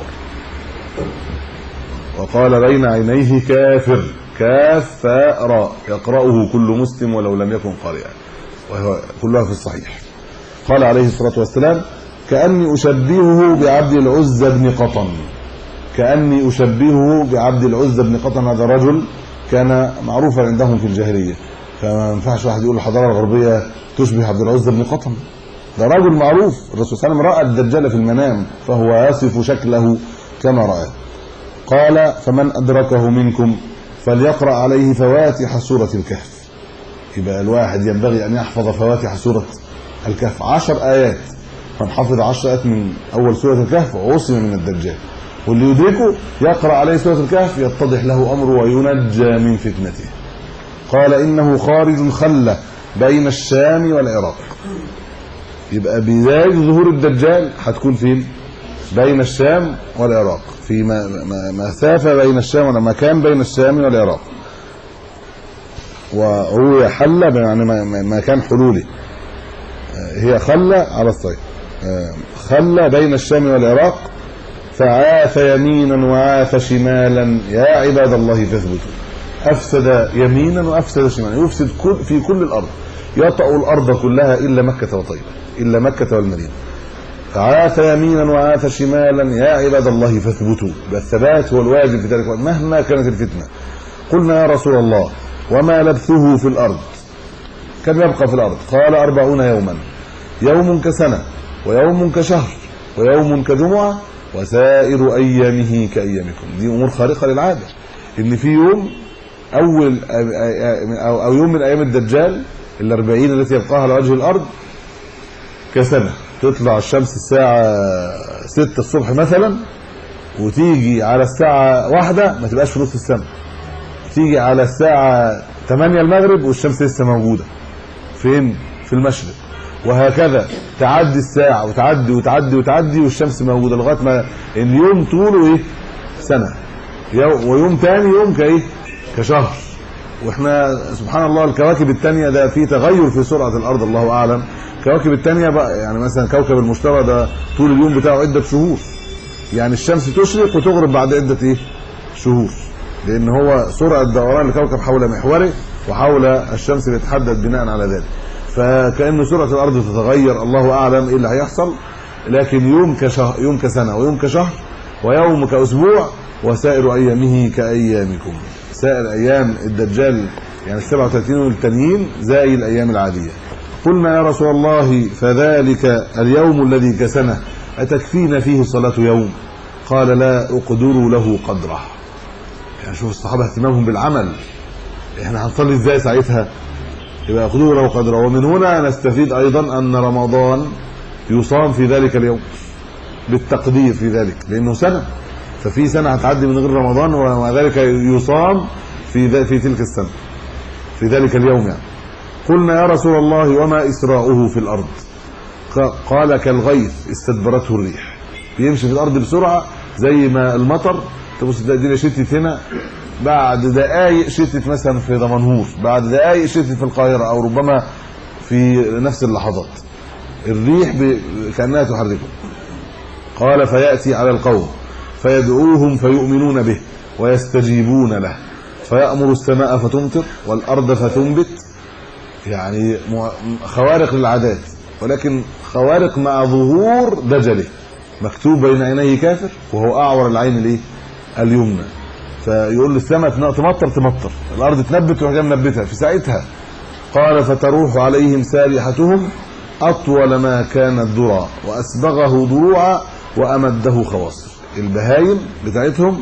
وقال بين عينيه كافر، كاف فاء راء، يقرأه كل مسلم ولو لم يكن قارئا، وهو كلها في الصحيح. قال عليه الصلاه والسلام كأني أشبهه بعبد العزى بن قطن، كأني أشبهه بعبد العزى بن قطن. هذا رجل كان معروفا عندهم في الجاهلية، فما ينفعش واحد يقول الحضارة الغربية تشبه عبد العزى بن قطن، ده رجل معروف. الرسول صلى الله عليه وسلم رأى الدجال في المنام فهو يصف شكله كما رأى. قال فمن أدركه منكم فليقرأ عليه فواتح سورة الكهف. يبقى الواحد ينبغي أن يحفظ فواتح سورة الكهف، عشر آيات، من حفظ عشر آيات من أول سورة الكهف عصم من الدجال. واللي يدركه يقرأ عليه سورة الكهف يتضح له أمره وينجى من فتنته. قال إنه خارج خلة بين الشام والعراق. يبقى بداية ظهور الدجال هتكون فين؟ بين الشام والعراق، في مسافة بين الشام ولا مكان بين الشام والعراق. وهو حلة يعني مكان حلولي، هي خلة على الصعيد، خلة بين الشام والعراق. فعاث يمينا وعاث شمالا يا عباد الله فاثبتوا. أفسد يمينا وأفسد شمالا، يفسد كل في كل الأرض، يطأ الأرض كلها إلا مكة وطيبة، إلا مكة والمدينة. فعاث يمينا وعاث شمالا يا عباد الله فاثبتوا. الثبات هو الواجب في ذلك مهما كانت الفتنة. قلنا يا رسول الله وما لبثه في الأرض؟ كم يبقى في الأرض؟ قال أربعون يوما، يوم كسنة ويوم كشهر ويوم كجمعة وسائر أيامه كأيامكم. دي أمور خارقة للعادة، إن في يوم أول أو يوم من أيام الدجال الأربعين التي يبقاها على وجه الأرض كسنة. تطلع الشمس الساعة ستة الصبح مثلا وتيجي على الساعة واحدة ما تبقاش في نص السنة، تيجي على الساعة ثمانية المغرب والشمس لسه موجودة فين؟ في المشرق. وهكذا تعدي الساعة وتعدي وتعدي وتعدي والشمس موجودة لغاية ما اليوم طوله ايه؟ سنة. ويوم تاني يوم كايه؟ كشهر. واحنا سبحان الله الكواكب التانية ده في تغير في سرعة الأرض الله أعلم. الكواكب التانية بقى يعني مثلا كوكب المشتري ده طول اليوم بتاعه عدة شهور، يعني الشمس تشرق وتغرب بعد عدة ايه؟ شهور، لأن هو سرعة دوران الكوكب حول محوره وحول الشمس بيتحدد بناء على ذلك. فكأن سرعة الأرض تتغير، الله أعلم إيه اللي هيحصل. لكن يوم كشهر، يوم كسنة ويوم كشهر ويوم كأسبوع وسائر أيامه كأيامكم. سائر أيام الدجال يعني السبعة وثلاثين يوم التانيين زي الأيام العادية. قلنا يا رسول الله فذلك اليوم الذي كسنة أتكفينا فيه صلاة يوم؟ قال لا أقدر له قدره. يعني شوف الصحابة اهتمامهم بالعمل، احنا هنصلي ازاي ساعتها؟ يبقى يقدروا له قدره. ومن هنا نستفيد أيضا أن رمضان يصام في ذلك اليوم بالتقدير في ذلك، لأنه سنة، ففي سنة هتعدي من غير رمضان ومع ذلك يصام في في تلك السنة في ذلك اليوم. يعني قلنا يا رسول الله وما إسراؤه في الأرض؟ قال كالغيث استدبرته الريح. بيمشي في الأرض بسرعة زي ما المطر تبص دي شتت هنا، بعد دقائق شتت مثلا في دمنهور، بعد دقائق شتت في القاهرة، أو ربما في نفس اللحظات الريح كأنها تحركه. قال فيأتي على القوم فيدعوهم فيؤمنون به ويستجيبون له، فيأمر السماء فتمطر والأرض فتنبت. يعني خوارق للعادات، ولكن خوارق مع ظهور دجله. مكتوب بين عينيه كافر وهو أعور العين الايه؟ اليمنى. فيقول للسماء تمطر تمطر، الأرض تنبت وهي منبتها في ساعتها. قال فتروح عليهم سارحتهم أطول ما كان الذرى وأسبغه ضروعا وأمده خواصر. البهايم بتاعتهم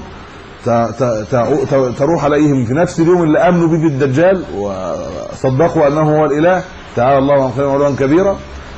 تروح عليهم في نفس اليوم اللي آمنوا به بالدجال وصدقوا أنه هو الإله تعالى الله عن خير علوا كبيرا،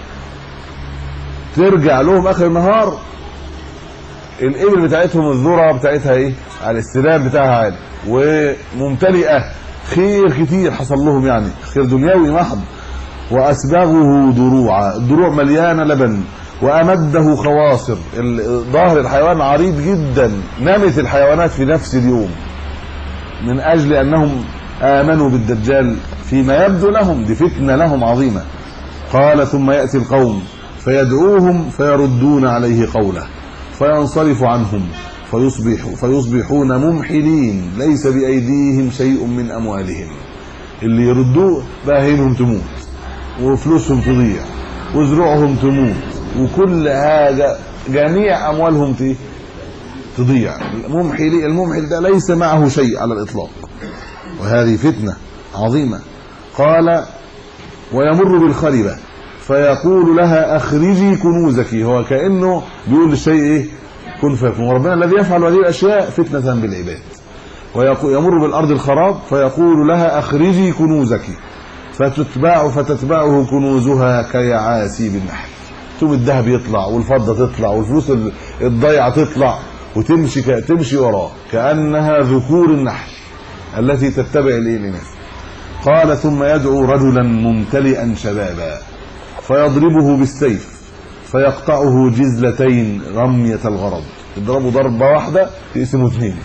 ترجع لهم آخر النهار الإبل بتاعتهم الذرة بتاعتها إيه؟ على السلام بتاعها عالي وممتلئة خير كتير حصل لهم، يعني خير دنيوي محض. وأسبغه ضروعا، الضروع مليانة لبن. وأمده خواصر، ظاهر الحيوان عريض جدا، نمت الحيوانات في نفس اليوم من أجل أنهم آمنوا بالدجال فيما يبدو لهم دي فتنة لهم عظيمة. قال ثم يأتي القوم فيدعوهم فيردون عليه قوله فينصرف عنهم فيصبحوا فيصبحون ممحلين ليس بأيديهم شيء من أموالهم. اللي يردوه بهائمهم تموت وفلوسهم تضيع وزروعهم تموت وكل حاجة جميع أموالهم تضيع. الممحل الممحل ده ليس معه شيء على الإطلاق، وهذه فتنة عظيمة. قال ويمر بالخربة فيقول لها أخرجي كنوزك. هو كأنه بيقول للشيء إيه؟ كن فيكون. وربنا الذي يفعل هذه الأشياء فتنة بالعباد. ويمر بالأرض الخراب فيقول لها أخرجي كنوزك فتتبع فتتبعه كنوزها كيعاسي بالنحل. ثم الذهب يطلع والفضة تطلع والفلوس الضيعة تطلع وتمشي تمشي وراه كأنها ذكور النحل التي تتبع الإناث. قال ثم يدعو رجلا ممتلئا شبابا فيضربه بالسيف فيقطعه جزلتين رمية الغرض، يضربه ضربة واحدة يقسمه اثنين.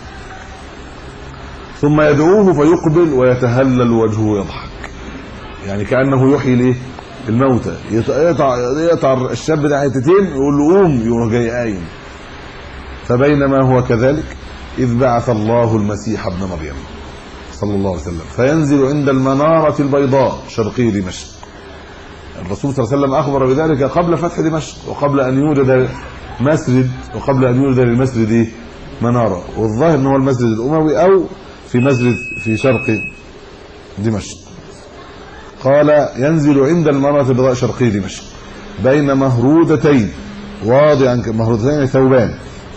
ثم يدعوه فيقبل ويتهلل وجهه يضحك، يعني كأنه يحيي الايه الموتى، يقطع يقطع الشاب ده حتتين يقول له قوم يروح جاي قايم. فبينما هو كذلك إذ بعث الله المسيح ابن مريم صلى الله عليه وسلم فينزل عند المنارة البيضاء شرقي دمشق. الرسول صلى الله عليه وسلم أخبر بذلك قبل فتح دمشق وقبل أن يوجد مسجد وقبل أن يوجد للمسجد منارة، والظاهر أنه المسجد الأموي أو في مسجد في شرق دمشق. قال ينزل عند المنارة البيضاء شرقي دمشق بين مهرودتين واضعا مهرودتين ثوبان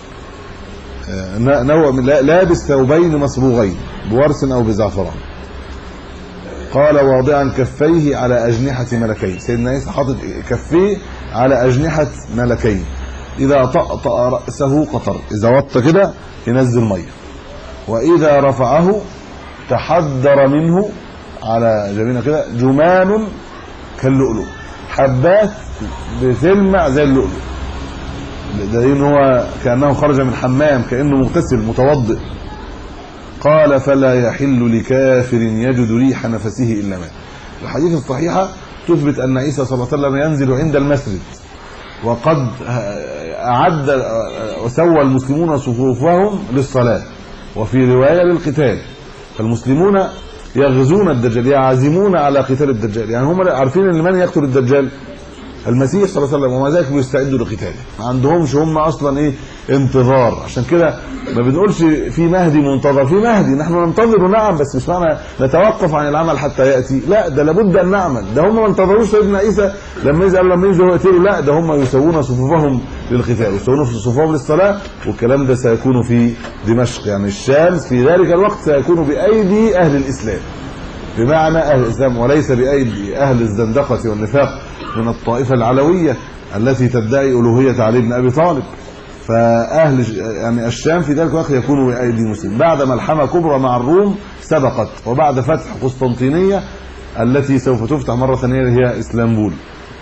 نوع من لابس ثوبين مصبوغين بورس او بزعفران. قال واضعا كفيه على اجنحه ملكين، سيدنا عيسى حاطط كفيه على اجنحه ملكين، اذا طأطأ راسه قطر، اذا وطى كده ينزل ميه، واذا رفعه تحدر منه على جبينه كده جمان كاللؤلؤ، حبات بتلمع زي اللؤلؤ، دليل ان هو كانه خرج من حمام، كانه مغتسل متوضئ. قال فلا يحل لكافر يجد ريح نفسه الا مات. الحديث الصحيحه تثبت ان عيسى صلى الله عليه وسلم ينزل عند المسجد وقد اعد وسوى المسلمون صفوفهم للصلاه وفي روايه للقتال. فالمسلمون يغزون الدجال، يعزمون على قتال الدجال، يعني هم عارفين ان من يقتل الدجال المسيح صلى الله عليه وسلم، وما ذلك بيستعدوا لقتاله، ما عندهمش هم اصلا ايه انتظار. عشان كده ما بنقولش في مهدي منتظر، في مهدي نحن ننتظره نعم، بس مش معنى نتوقف عن العمل حتى ياتي، لا ده لابد ان نعمل. ده هم ما انتظروش سيدنا عيسى لما يزعل لما ينزل يقتلوا، لا ده هم يسوون صفوفهم للقتال، يسوون صفوفهم للصلاه. والكلام ده سيكون في دمشق، يعني الشام في ذلك الوقت سيكون بايدي اهل الاسلام، بمعنى اهل الاسلام وليس بايدي اهل الزندقه والنفاق من الطائفه العلويه التي تدعي الوهيه علي بن ابي طالب. فاهل يعني الشام في ذلك الوقت يكون بايدي المسلمين بعد ملحمه كبرى مع الروم سبقت، وبعد فتح قسطنطينيه التي سوف تفتح مره ثانيه هي اسطنبول.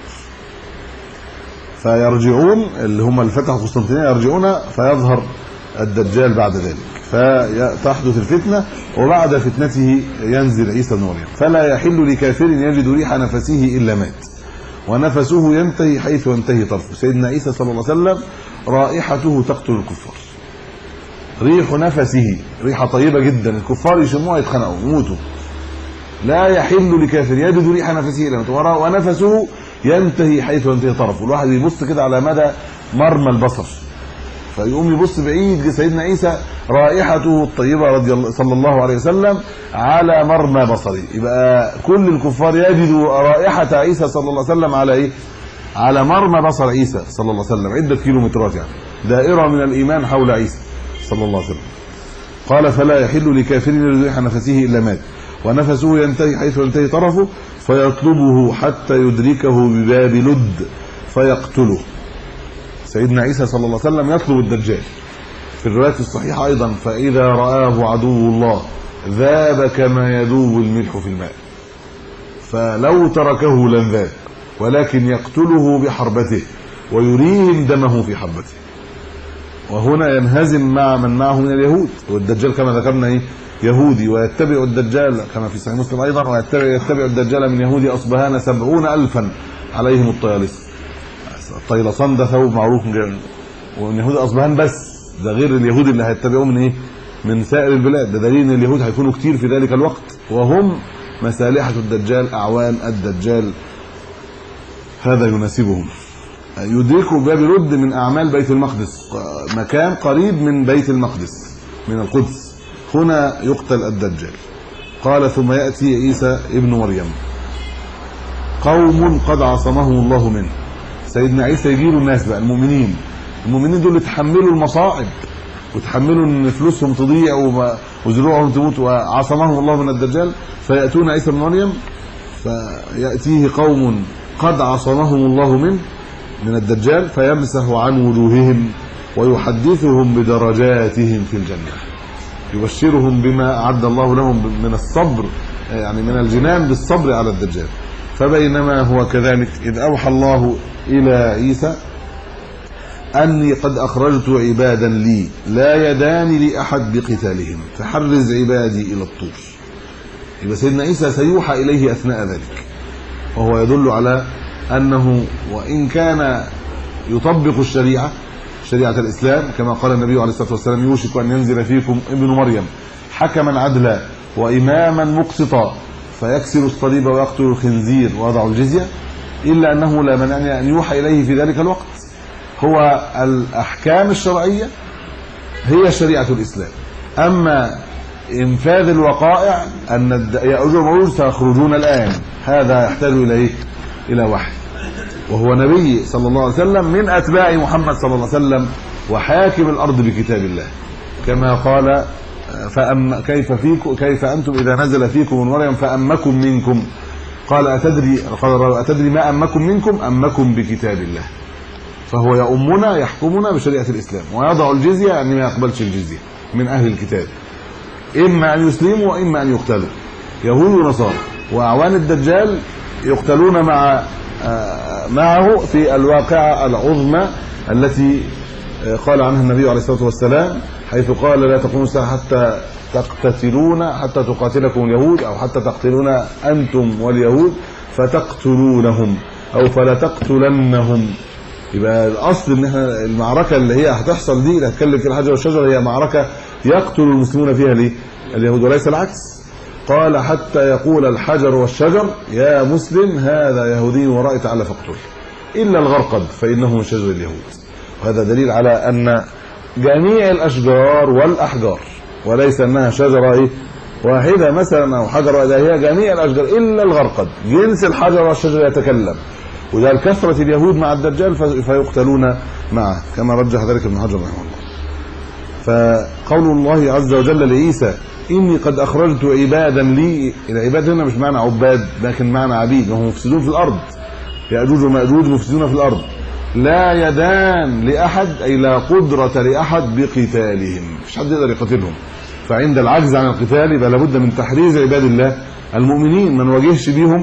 فيرجعون اللي هم اللي فتحوا قسطنطينيه يرجعون فيظهر الدجال بعد ذلك، فتحدث الفتنه، وبعد فتنته ينزل عيسى بن مريم. فلا يحل لكافر يجد ريح نفسه الا مات، ونفسه ينتهي حيث ينتهي طرفه. سيدنا عيسى صلى الله عليه وسلم رائحته تقتل الكفار، ريح نفسه ريحه طيبه جدا، الكفار يشموها يتخنقوا يموتوا. لا يحل لكافر يجد ريح نفسه الا مات، ونفسه ينتهي حيث ينتهي طرفه. الواحد يبص كده على مدى مرمى البصر فيقوم يبص بعيد سيدنا عيسى رائحته الطيبه رضي الله صلى الله عليه وسلم على مرمى بصري، يبقى كل الكفار يجدوا رائحه عيسى صلى الله عليه وسلم على ايه؟ على مرمى بصر عيسى صلى الله عليه وسلم، عده كيلومترات، يعني دائره من الايمان حول عيسى صلى الله عليه وسلم. قال فلا يحل لكافر يجد ريح نفسه الا مات، ونفسه ينتهي حيث ينتهي طرفه، فيطلبه حتى يدركه بباب لد فيقتله. سيدنا عيسى صلى الله عليه وسلم يطلب الدجال في الروايات الصحيحه ايضا، فاذا رآه عدو الله ذاب كما يذوب الملح في الماء، فلو تركه لن ذاب، ولكن يقتله بحربته ويريهم دمه في حربته. وهنا ينهزم مع من معه من اليهود، والدجال كما ذكرنا ايه يهودي، ويتبع الدجال كما في صحيح مسلم ايضا، ويتبع يتبع الدجال من يهودي اصبهان سبعون الفا عليهم الطيالس. الطيلسان ده ثوب معروف ومن يهود اصبهان، بس ده غير اليهود اللي هيتبعوه من ايه من سائر البلاد. ده دليل ان اليهود هيكونوا كتير في ذلك الوقت، وهم مسالحه الدجال اعوان الدجال، هذا يناسبهم. يدركوا باب لد من اعمال بيت المقدس، مكان قريب من بيت المقدس من القدس، هنا يقتل الدجال. قال ثم ياتي عيسى ابن مريم قوم قد عصمهم الله منه. سيدنا عيسى يجيله الناس بقى المؤمنين، المؤمنين دول يتحملوا المصاعب وتحملوا ان فلوسهم تضيع وزروعهم تموت، وعصمهم الله من الدجال. فياتون عيسى بن مريم فياتيه قوم قد عصمهم الله منه من الدجال، فيمسح عن وجوههم ويحدثهم بدرجاتهم في الجنة، يبشرهم بما أعد الله لهم من الصبر، يعني من الجنان بالصبر على الدجال. فبينما هو كذلك إذ أوحى الله إلى عيسى أني قد أخرجت عبادا لي لا يدان لأحد بقتالهم فحرز عبادي إلى الطور. يبقى سيدنا عيسى سيوحى إليه أثناء ذلك، وهو يدل على أنه وإن كان يطبق الشريعة شريعة الإسلام كما قال النبي عليه الصلاة والسلام يوشك أن ينزل فيكم ابن مريم حكما عدلا وإماما مقسطا فيكسر الصليب ويقتل الخنزير ويضع الجزية، إلا أنه لا مانع أن يوحى إليه في ذلك الوقت. هو الأحكام الشرعية هي شريعة الإسلام، أما إنفاذ الوقائع أن يأجوج ومأجوج سيخرجون الآن، هذا يحتاج إلى إيه؟ إلى وحي، وهو نبي صلى الله عليه وسلم من أتباع محمد صلى الله عليه وسلم وحاكم الأرض بكتاب الله، كما قال فأم كيف فيكم كيف أنتم إذا نزل فيكم من مريم فأمكم منكم، قال أتدري قال أتدري ما أمكم منكم أمكم بكتاب الله. فهو يؤمنا يحكمنا بشريعة الإسلام ويضع الجزية، يعني ما يقبلش الجزية من أهل الكتاب، إما أن يسلموا وإما أن يقتلوا، يهود ونصارى. وأعوان الدجال يقتلون مع معه في الواقعة العظمى التي قال عنها النبي عليه الصلاة والسلام، حيث قال لا تقوموا الساعة حتى تقتتلون حتى تقاتلكم اليهود، أو حتى تقتلون أنتم واليهود فتقتلونهم أو فلا تقتلنهم. يبقى الأصل إن احنا المعركة اللي هي هتحصل دي اللي هتكلم في الحجر والشجر هي معركة يقتل المسلمون فيها ليه؟ اليهود، وليس العكس. قال حتى يقول الحجر والشجر يا مسلم هذا يهودي ورائي تعالى فاقتل، إلا الغرقد فإنه من شجر اليهود. وهذا دليل على أن جميع الأشجار والأحجار، وليس أنها شجرة إيه واحدة مثلا أو حجر واحدة، هي جميع الأشجار إلا الغرقد، جنس الحجر والشجر يتكلم. وده الكثرة اليهود مع الدجال فيقتلون معه، كما رجح ذلك ابن حجر رحمه الله. فقول الله عز وجل لعيسى إني قد أخرجت عبادا لي، العباد هنا مش معنى عباد لكن معنى عبيد، وهم مفسدون في الأرض، يأجوج ومأجوج مفسدون في الأرض، لا يدان لأحد أي لا قدرة لأحد بقتالهم، مش حد يقدر يقتلهم. فعند العجز عن القتال يبقى لابد من تحريز عباد الله المؤمنين، ما نواجهش بيهم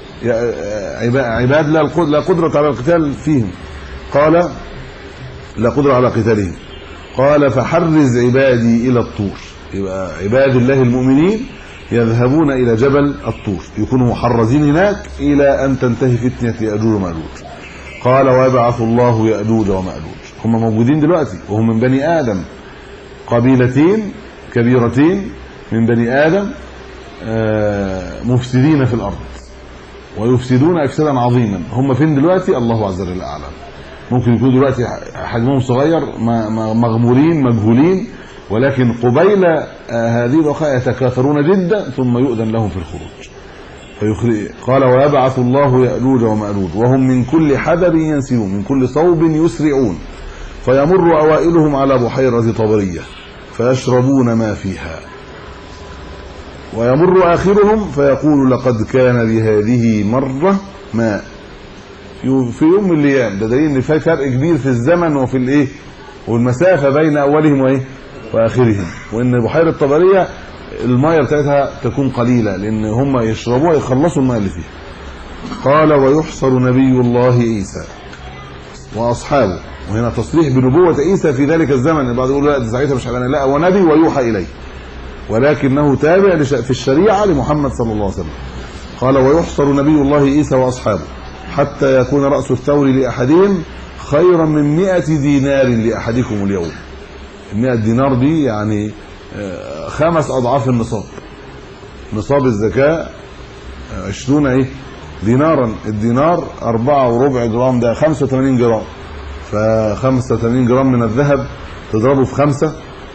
عباد لا قدرة على القتال فيهم. قال لا قدرة على قتالهم، قال فحرز عبادي إلى الطور. يبقى عباد الله المؤمنين يذهبون إلى جبل الطور، يكونوا محرزين هناك إلى أن تنتهي فتنة يأجوج ومأجوج. قال ويبعث الله يأجوج ومأجوج، هم موجودين دلوقتي وهم من بني آدم، قبيلتين كبيرتين من بني آدم مفسدين في الأرض ويفسدون افسادا عظيما. هم فين دلوقتي؟ الله عز وجل اعلم. ممكن يكونوا دلوقتي حجمهم صغير مغمورين مجهولين، ولكن قبيل هذه الوقائع يتكاثرون جدا ثم يؤذن لهم في الخروج. قال ويبعث الله يأجوج ومأجوج وهم من كل حدب ينسلون، من كل صوب يسرعون، فيمر اوائلهم على بحيرة طبرية فيشربون ما فيها، ويمر آخرهم فيقول لقد كان لهذه مرة ماء في يوم من الايام. ده دليل ان في فرق كبير في الزمن وفي الايه والمسافه بين اولهم وايه واخرهم، وان بحيره طبريه الميه بتاعتها تكون قليله لان هم يشربوها يخلصوا الماء اللي فيها. قال ويحصر نبي الله عيسى واصحابه، وهنا تصريح بنبوه عيسى في ذلك الزمن. البعض يقول لا ساعتها مش هيبقى، لا هو نبي ويوحى اليه، ولكنه تابع في الشريعه لمحمد صلى الله عليه وسلم. قال ويحصر نبي الله عيسى واصحابه حتى يكون رأس الثور لأحدهم خيرا من مئة دينار لأحدكم اليوم. المئة دينار دي يعني خمس أضعاف النصاب. نصاب الزكاة عشرون ايه دينارا، الدينار أربعة وربع جرام، ده خمسة وثمانين جرام، فخمسة وثمانين جرام من الذهب تضربه في خمسة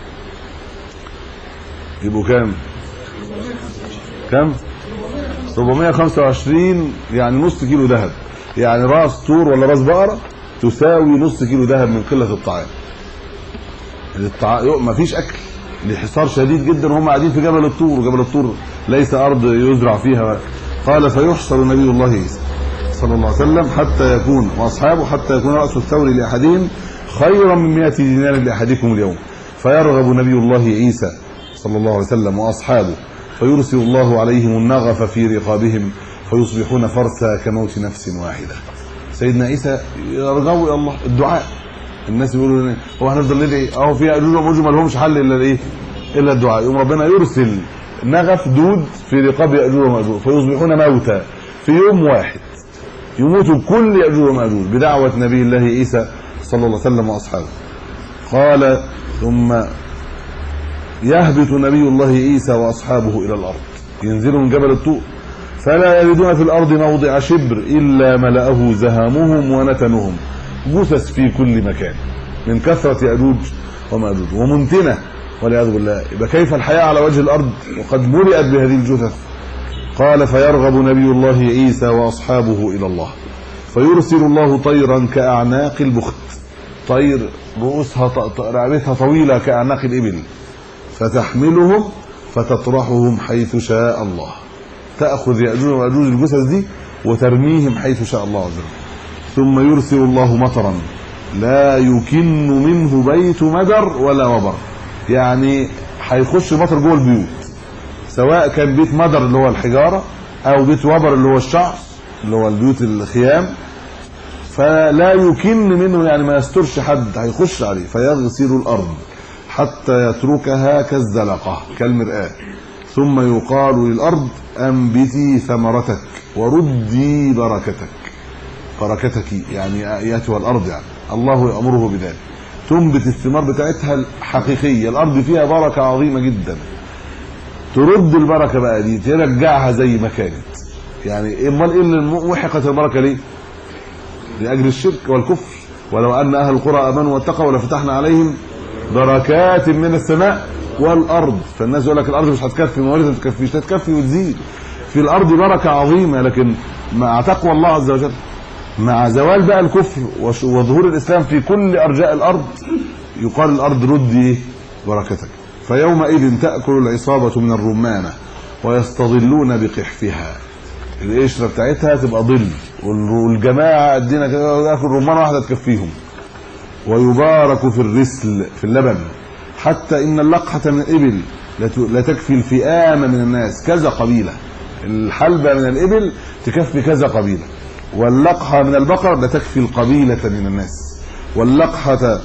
يبقوا كام كام أربعمائة وخمسة وعشرين، يعني نص كيلو ذهب. يعني راس طور ولا راس بقره تساوي نص كيلو ذهب من قله الطعام. الطعام ما فيش اكل لحصار شديد جدا، وهم قاعدين في جبل الطور، وجبل الطور ليس ارض يزرع فيها. قال فيحصر نبي الله عيسى صلى الله عليه وسلم حتى يكون واصحابه حتى يكون راس الثور لاحدهم خيرا من مئة دينار لأحدكم اليوم. فيرغب نبي الله عيسى صلى الله عليه وسلم وأصحابه فيرسل الله عليهم النغف في رقابهم فيصبحون فرسا كموت نفس واحدة. سيدنا عيسى يرجعوا الى الله الدعاء. الناس يقولوا هو هنفضل ندعي اهو في اجوج وماجوج ما لهمش حل الا الايه الا الدعاء. يوم ربنا يرسل نغف دود في رقاب ياجوج وماجوج فيصبحون موتى في يوم واحد، يموتوا كل ياجوج وماجوج بدعوه نبي الله عيسى صلى الله عليه وسلم واصحابه. قال ثم يهبط نبي الله عيسى واصحابه الى الارض، ينزلوا من جبل الطور فلا يجدون في الارض موضع شبر الا ملأه زهامهم ونتنهم، جثث في كل مكان من كثره ياجوج وماجوج ومنتنه والعياذ بالله. يبقى كيف الحياه على وجه الارض وقد ملئت بهذه الجثث؟ قال فيرغب نبي الله عيسى واصحابه الى الله فيرسل الله طيرا كاعناق البخت، طير رؤوسها رقبتها طويله كاعناق الابل، فتحملهم فتطرحهم حيث شاء الله، تأخذ يأجوج ومأجوج الجثث دي وترميهم حيث شاء الله عز وجل. ثم يرسل الله مطرا لا يكن منه بيت مدر ولا وبر، يعني هيخش مطر جوه البيوت، سواء كان بيت مدر اللي هو الحجاره او بيت وبر اللي هو الشعر اللي هو البيوت الخيام، فلا يكن منه يعني ما يسترش حد هيخش عليه. فيغسل الارض حتى يتركها كالزلقه كالمرآة، ثم يقال للارض انبتي ثمرتك وردي بركتك، بركتك يعني اياتها الارض، يعني الله يأمره بذلك، تنبت الثمار بتاعتها الحقيقيه، الارض فيها بركه عظيمه جدا، ترد البركه بقى دي ترجعها زي ما كانت. يعني امال ايه اللي محقت البركه ليه؟ لاجل الشرك والكفر. ولو ان اهل القرى امنوا واتقوا لفتحنا عليهم بركات من السماء والارض. فالناس يقول لك الارض مش هتكفي، موارد ما تكفيش، هتكفي وتزيد. في الارض بركه عظيمه، لكن مع تقوى الله عز وجل، مع زوال بقى الكفر وظهور الاسلام في كل ارجاء الارض، يقال الارض ردي بركتك. فيومئذ تاكل العصابه من الرمانه ويستظلون بقحفها، القشره بتاعتها تبقى ظل، والجماعه ادينا كده ياكل رمانه واحده تكفيهم. ويبارك في الرسل في اللبن، حتى ان اللقحه من الابل لا تكفي الفئام من الناس، كذا قبيله، الحلبه من الابل تكفي كذا قبيله، واللقحه من البقر لا تكفي القبيله من الناس، واللقحه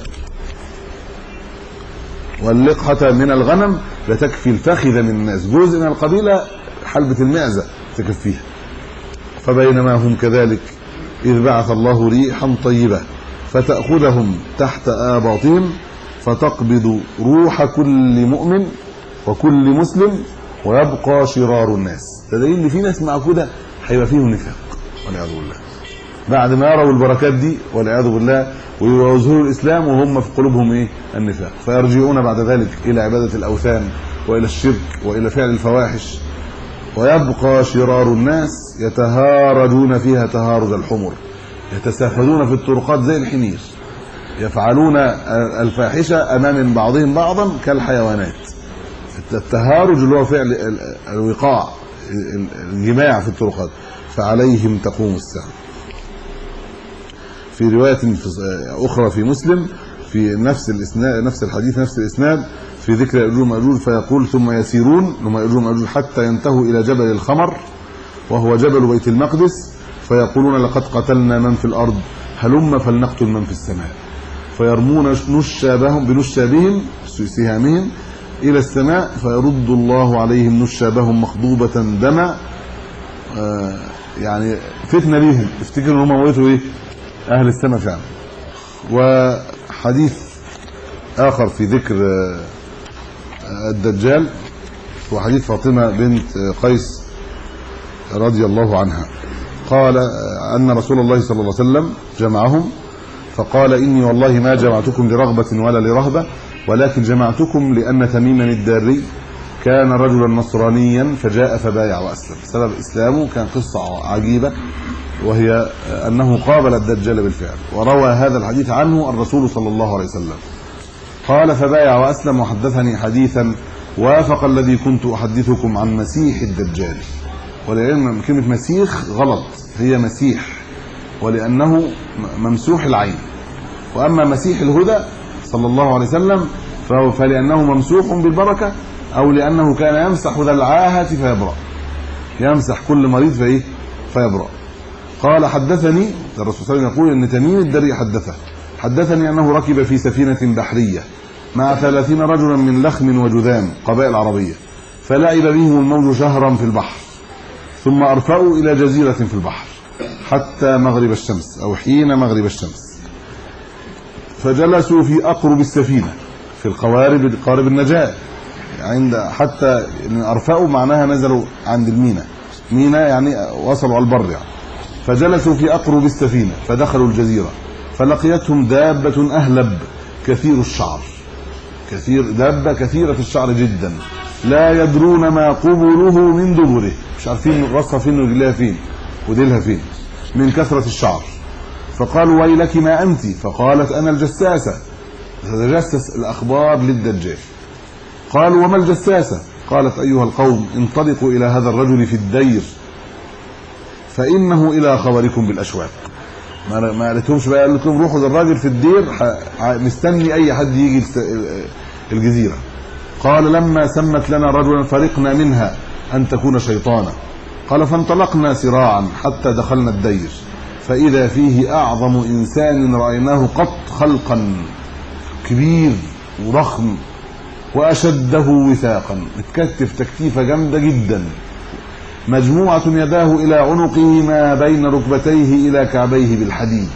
واللقحه من الغنم لا تكفي الفخذ من الناس، جزء من القبيله حلبه المعزه تكفيها. فبينما هم كذلك اذ بعث الله ريحا طيبه فتأخذهم تحت آباطهم فتقبض روح كل مؤمن وكل مسلم ويبقى شرار الناس. تدين ان في ناس معقوده هيبقى فيهم نفاق والعياذ بالله، بعد ما يروا البركات دي والعياذ بالله ويظهروا الاسلام وهم في قلوبهم ايه؟ النفاق، فيرجعون بعد ذلك الى عباده الاوثان والى الشرك والى فعل الفواحش. ويبقى شرار الناس يتهارجون فيها تهارج الحمر، يتسافدون في الطرقات زي الحمير، يفعلون الفاحشه امام بعضهم بعضا كالحيوانات. التهارج اللي هو فعل الوقاع، الجماع في الطرقات. فعليهم تقوم الساعه. في روايه اخرى في مسلم في نفس الاسناد نفس الحديث نفس الاسناد في ذكر يأجوج ومأجوج، فيقول ثم يسيرون ثم يأجوج ومأجوج حتى ينتهوا الى جبل الخمر وهو جبل بيت المقدس، فيقولون لقد قتلنا من في الارض هلم فلنقتل من في السماء، فيرمون نشابهم بنشابهم سهامهم الى السماء فيرد الله عليهم نشابهم مخضوبه دما. آه يعني فتنه ليهم، افتكروا ان هم موتوا ايه؟ اهل السماء فعلا. وحديث اخر في ذكر الدجال هو حديث فاطمه بنت قيس رضي الله عنها، قال ان رسول الله صلى الله عليه وسلم جمعهم فقال اني والله ما جمعتكم لرغبه ولا لرهبه، ولكن جمعتكم لان تميما الداري كان رجلا نصرانيا فجاء فبايع واسلم. سبب اسلامه كان قصه عجيبه، وهي انه قابل الدجال بالفعل، وروى هذا الحديث عنه الرسول صلى الله عليه وسلم. قال فبايع واسلم وحدثني حديثا وافق الذي كنت احدثكم عن مسيح الدجال. ولعلم كلمه مسيح غلط، هي مسيح، ولانه ممسوح العين، واما مسيح الهدى صلى الله عليه وسلم فهو فلانه ممسوح بالبركه او لانه كان يمسح ذا العاهه فيبرأ، يمسح كل مريض فايه فيبرأ. قال حدثني الرسول صلى الله عليه وسلم يقول ان تميم الدري حدثه حدثني انه ركب في سفينه بحريه مع ثلاثين رجلا من لخم وجذام قبائل عربيه، فلعب بهم الموج شهرا في البحر، ثم ارفأوا الى جزيره في البحر حتى مغرب الشمس او حين مغرب الشمس، فجلسوا في اقرب السفينه في القوارب قارب النجاه، عند حتى ارفأوا معناها نزلوا عند المينا، مينا يعني وصلوا على البر يعني. فجلسوا في اقرب السفينه فدخلوا الجزيره، فلقيتهم دابه اهلب كثير الشعر، كثير دابه كثيره الشعر جدا، لا يدرون ما قبله من دبره، مش عارفين راسها فين ورجلها فين وديلها فين من كثره الشعر. فقالوا ويلك ما انت؟ فقالت انا الجساسه، تتجسس الاخبار للدجال. قالوا وما الجساسه؟ قالت ايها القوم انطلقوا الى هذا الرجل في الدير فانه الى خبركم بالاشواق. ما قالتهمش بقى، قالت لهم روحوا للراجل في الدير مستني اي حد يجي الجزيره. قال لما سمت لنا رجلا فرقنا منها ان تكون شيطانا. قال فانطلقنا سراعا حتى دخلنا الدير فاذا فيه اعظم انسان رايناه قط خلقا، كبير وضخم واشده وثاقا، متكتف تكتيفه جامده جدا، مجموعه يداه الى عنقه ما بين ركبتيه الى كعبيه بالحديد،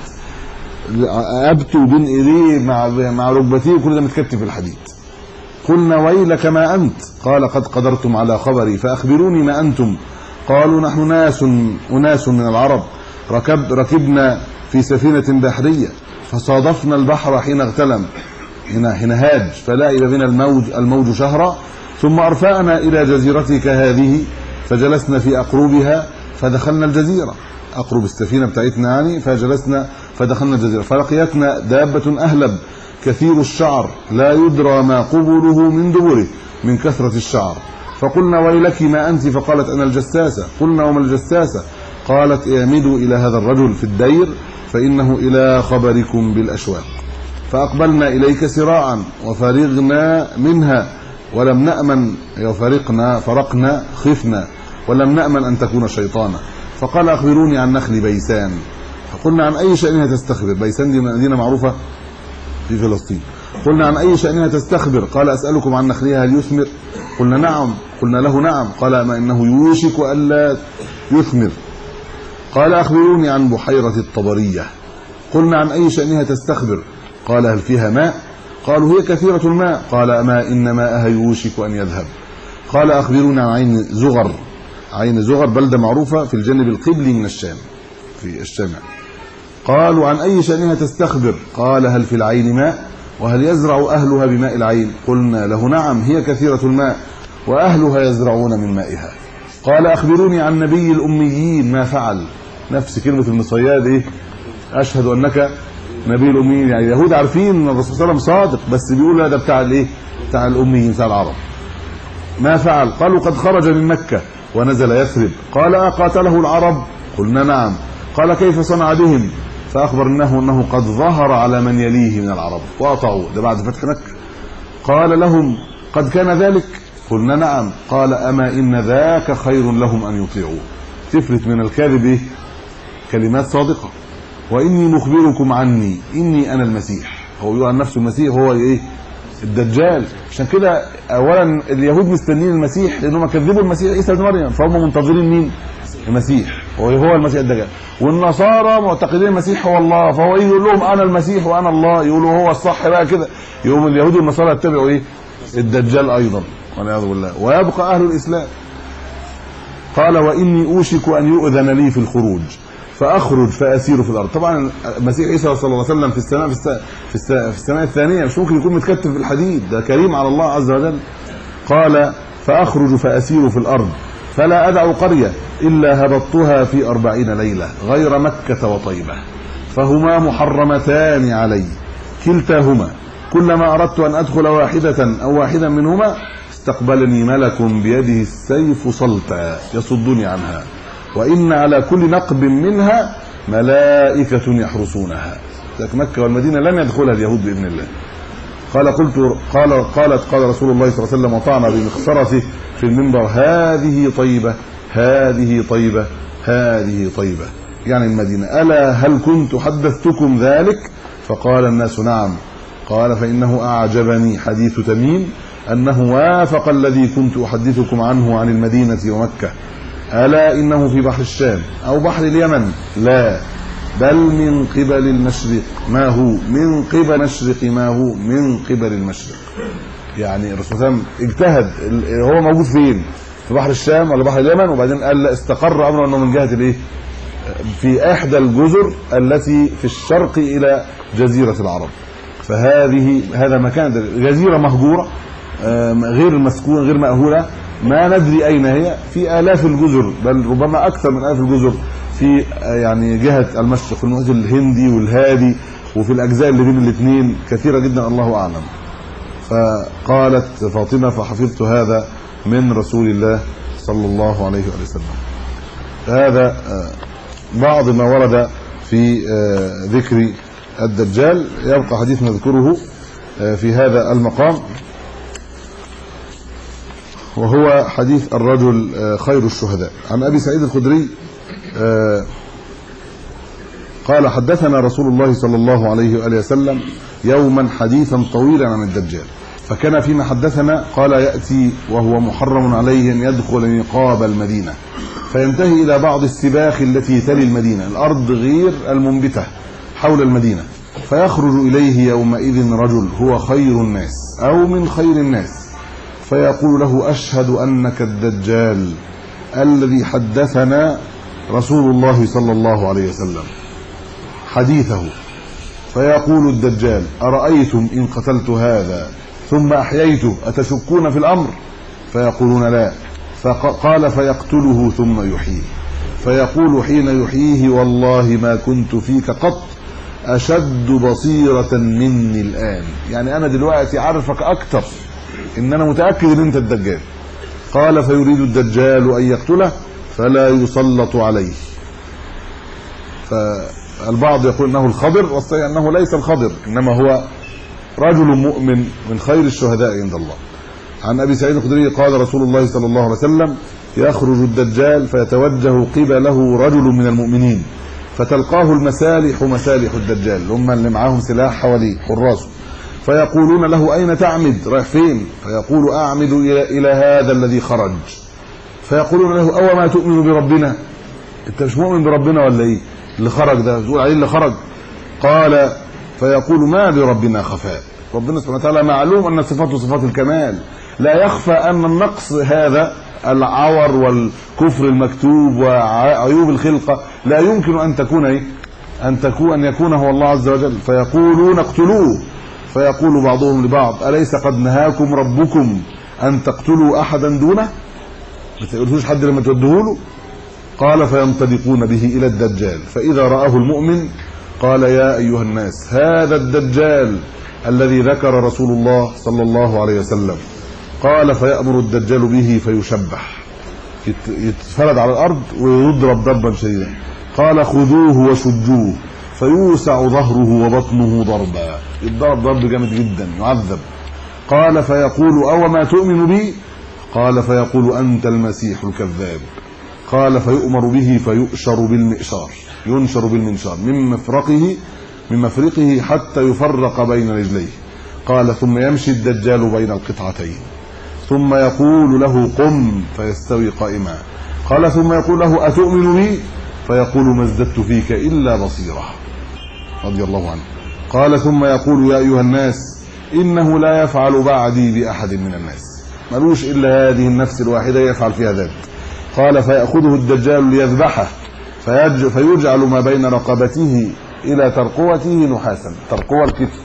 ابتوا بين ايديه مع مع ركبتيه كل ده متكتف بالحديد. قلنا ويلك ما انت؟ قال قد قدرتم على خبري فاخبروني ما انتم. قالوا نحن ناس اناس من العرب ركب ركبنا في سفينه بحريه فصادفنا البحر حين اغتلم، هنا هنا هاج، فلعب بنا الموج الموج شهرا، ثم ارفعنا الى جزيرتك هذه فجلسنا في اقربها فدخلنا الجزيره، اقرب السفينه بتاعتنا يعني، فجلسنا فدخلنا الجزيره فلقيتنا دابه اهلب كثير الشعر لا يدرى ما قبله من دبره من كثره الشعر. فقلنا ويلك ما انت؟ فقالت انا الجساسه. قلنا وما الجساسه؟ قالت اعمدوا الى هذا الرجل في الدير فانه الى خبركم بالاشواق. فاقبلنا اليك سراعا وفرغنا منها ولم نامن، وفرقنا فرقنا خفنا ولم نامن ان تكون شيطانا. فقال اخبروني عن نخل بيسان. فقلنا عن اي شانها تستخبر؟ بيسان دي مدينه معروفه في فلسطين. قلنا عن اي شانها تستخبر؟ قال اسالكم عن نخلها هل يثمر؟ قلنا نعم. قلنا له نعم. قال ما انه يوشك الا يثمر. قال اخبروني عن بحيره الطبريه. قلنا عن اي شانها تستخبر؟ قال هل فيها ماء؟ قالوا هي كثيره الماء. قال اما ان ماءها يوشك ان يذهب. قال اخبروني عن عين زغر. عين زغر بلده معروفه في الجانب القبلي من الشام، في الشام. قالوا عن اي شانها تستخبر؟ قال هل في العين ماء؟ وهل يزرع اهلها بماء العين؟ قلنا له نعم هي كثيره الماء واهلها يزرعون من مائها. قال اخبروني عن نبي الاميين ما فعل. نفس كلمه المصياد ايه؟ اشهد انك نبي الاميين، يعني اليهود عارفين ان الرسول صلى الله عليه وسلم صادق بس بيقولوا ده بتاع الايه؟ بتاع الاميين بتاع العرب. ما فعل؟ قالوا قد خرج من مكه ونزل يثرب. قال اقاتله العرب؟ قلنا نعم. قال كيف صنع بهم؟ فاخبرناه انه قد ظهر على من يليه من العرب واطاعوه، ده بعد فتح مكه. قال لهم قد كان ذلك؟ قلنا نعم. قال اما ان ذاك خير لهم ان يطيعوه. تفلت من الكاذب ايه؟ كلمات صادقه. واني مخبركم عني اني انا المسيح. هو بيقول عن نفسه المسيح، هو ايه؟ الدجال. عشان كده اولا اليهود مستنين المسيح لانهم كذبوا المسيح عيسى ابن مريم، فهم منتظرين مين؟ المسيح، هو هو المسيح الدجال. والنصارى معتقدين المسيح هو الله، فهو يقول لهم انا المسيح وانا الله، يقولوا هو الصح بقى كده، يوم اليهود والنصارى يتبعوا ايه؟ الدجال ايضا والعياذ بالله، ويبقى اهل الاسلام. قال واني اوشك ان يؤذن لي في الخروج فاخرج فاسير في الارض. طبعا المسيح عيسى صلى الله عليه وسلم في السماء في السماء في السماء, في السماء الثانيه، مش ممكن يكون متكتف بالحديد، ده كريم على الله عز وجل. قال فاخرج فاسير في الارض فلا ادع قريه الا هبطتها في أربعين ليله غير مكه وطيبه، فهما محرمتان علي كلتاهما، كلما اردت ان ادخل واحده او واحدا منهما استقبلني ملك بيده السيف صلتا يصدني عنها، وان على كل نقب منها ملائكه يحرسونها. مكة والمدينة لن يدخلها اليهود بإذن الله. قال قلت قال قالت قال رسول الله صلى الله عليه وسلم وطعن بمخصرته في المنبر هذه طيبة هذه طيبة هذه طيبة، يعني المدينة. ألا هل كنت حدثتكم ذلك؟ فقال الناس نعم. قال فإنه أعجبني حديث تميم أنه وافق الذي كنت أحدثكم عنه عن المدينة ومكة. ألا إنه في بحر الشام أو بحر اليمن؟ لا، بل من قبل المشرق. ما هو من قبل مشرق؟ ما هو من قبل المشرق. يعني الرسول صلى الله عليه وسلم اجتهد، هو موجود فين؟ في بحر الشام ولا بحر اليمن؟ وبعدين قال استقر امره انه من جهه الايه؟ في احدى الجزر التي في الشرق الى جزيره العرب. فهذه هذا مكان جزيره مهجوره غير مسكونه غير مأهوله، ما ندري اين هي، في الاف الجزر بل ربما اكثر من الاف الجزر في يعني جهه المشرق، في المحيط الهندي والهادي وفي الاجزاء اللي بين الاثنين كثيره جدا الله اعلم. فقالت فاطمه فحفظت هذا من رسول الله صلى الله عليه وسلم. هذا بعض ما ورد في ذكر الدجال. يبقى حديث نذكره في هذا المقام، وهو حديث الرجل خير الشهداء. عن ابي سعيد الخدري قال حدثنا رسول الله صلى الله عليه واله وسلم يوما حديثا طويلا عن الدجال، فكان فيما حدثنا قال ياتي وهو محرم عليه ان يدخل نقاب المدينه فينتهي الى بعض السباخ التي تلي المدينه، الارض غير المنبته حول المدينه، فيخرج اليه يومئذ رجل هو خير الناس او من خير الناس، فيقول له اشهد انك الدجال الذي حدثنا رسول الله صلى الله عليه وسلم حديثه. فيقول الدجال ارايتم ان قتلت هذا ثم احييته اتشكون في الامر؟ فيقولون لا. فقال فيقتله ثم يحييه، فيقول حين يحييه والله ما كنت فيك قط اشد بصيره مني الان، يعني انا دلوقتي عارفك اكتر، ان انا متاكد ان انت الدجال. قال فيريد الدجال ان يقتله فلا يسلط عليه. فالبعض يقول انه الخضر، والصحيح انه ليس الخضر، انما هو رجل مؤمن من خير الشهداء عند الله. عن ابي سعيد الخدري قال رسول الله صلى الله عليه وسلم يخرج الدجال فيتوجه قبله رجل من المؤمنين فتلقاه المسالح مسالح الدجال، هم اللي معاهم سلاح حواليه حراسه، فيقولون له اين تعمد؟ رايح فين؟ فيقول اعمد الى الى هذا الذي خرج. فيقولون له او ما تؤمن بربنا؟ انت مش مؤمن بربنا ولا ايه اللي خرج ده؟ بتقول عليه اللي خرج. قال فيقول ما بربنا خفاء، ربنا سبحانه وتعالى معلوم ان صفاته صفات الكمال، لا يخفى ان النقص هذا العور والكفر المكتوب وعيوب الخلقه لا يمكن ان تكون ايه ان تكون ان يكون هو الله عز وجل. فيقولون اقتلوه. فيقول بعضهم لبعض اليس قد نهاكم ربكم ان تقتلوا احدا دونه؟ ما تقولوش حد لما تودوه له. قال فينطلقون به الى الدجال، فاذا رآه المؤمن قال يا ايها الناس هذا الدجال الذي ذكر رسول الله صلى الله عليه وسلم. قال فيأمر الدجال به فيشبح، يتفرد على الارض ويضرب ضربا شديدا. قال خذوه وشجوه فيوسع ظهره وبطنه ضربا، يضرب ضرب جامد جدا يعذب. قال فيقول او ما تؤمن بي؟ قال فيقول انت المسيح الكذاب. قال فيؤمر به فيؤشر بالمئشار، ينشر بالمنشار من مفرقه من مفرقه حتى يفرق بين رجليه. قال ثم يمشي الدجال بين القطعتين ثم يقول له قم فيستوي قائما. قال ثم يقول له أتؤمن بي؟ فيقول ما ازددت فيك إلا بصيرة رضي الله عنه. قال ثم يقول يا أيها الناس إنه لا يفعل بعدي بأحد من الناس، ملوش إلا هذه النفس الواحدة يفعل فيها ذلك. قال فيأخذه الدجال ليذبحه فيجعل ما بين رقبته إلى ترقوته نحاسا، ترقوة الكتف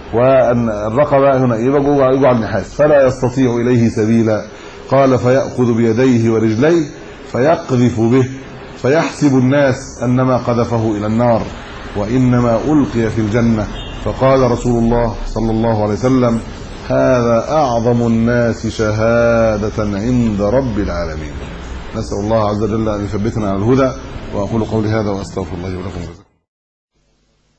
والرقبة هنا يجعل نحاس فلا يستطيع إليه سبيلا. قال فيأخذ بيديه ورجليه فيقذف به فيحسب الناس أنما قذفه إلى النار وإنما ألقي في الجنة. فقال رسول الله صلى الله عليه وسلم هذا أعظم الناس شهادة عند رب العالمين. نسأل الله عز وجل أن يثبتنا على الهدى. وأقول قولي هذا وأستغفر الله ولكم.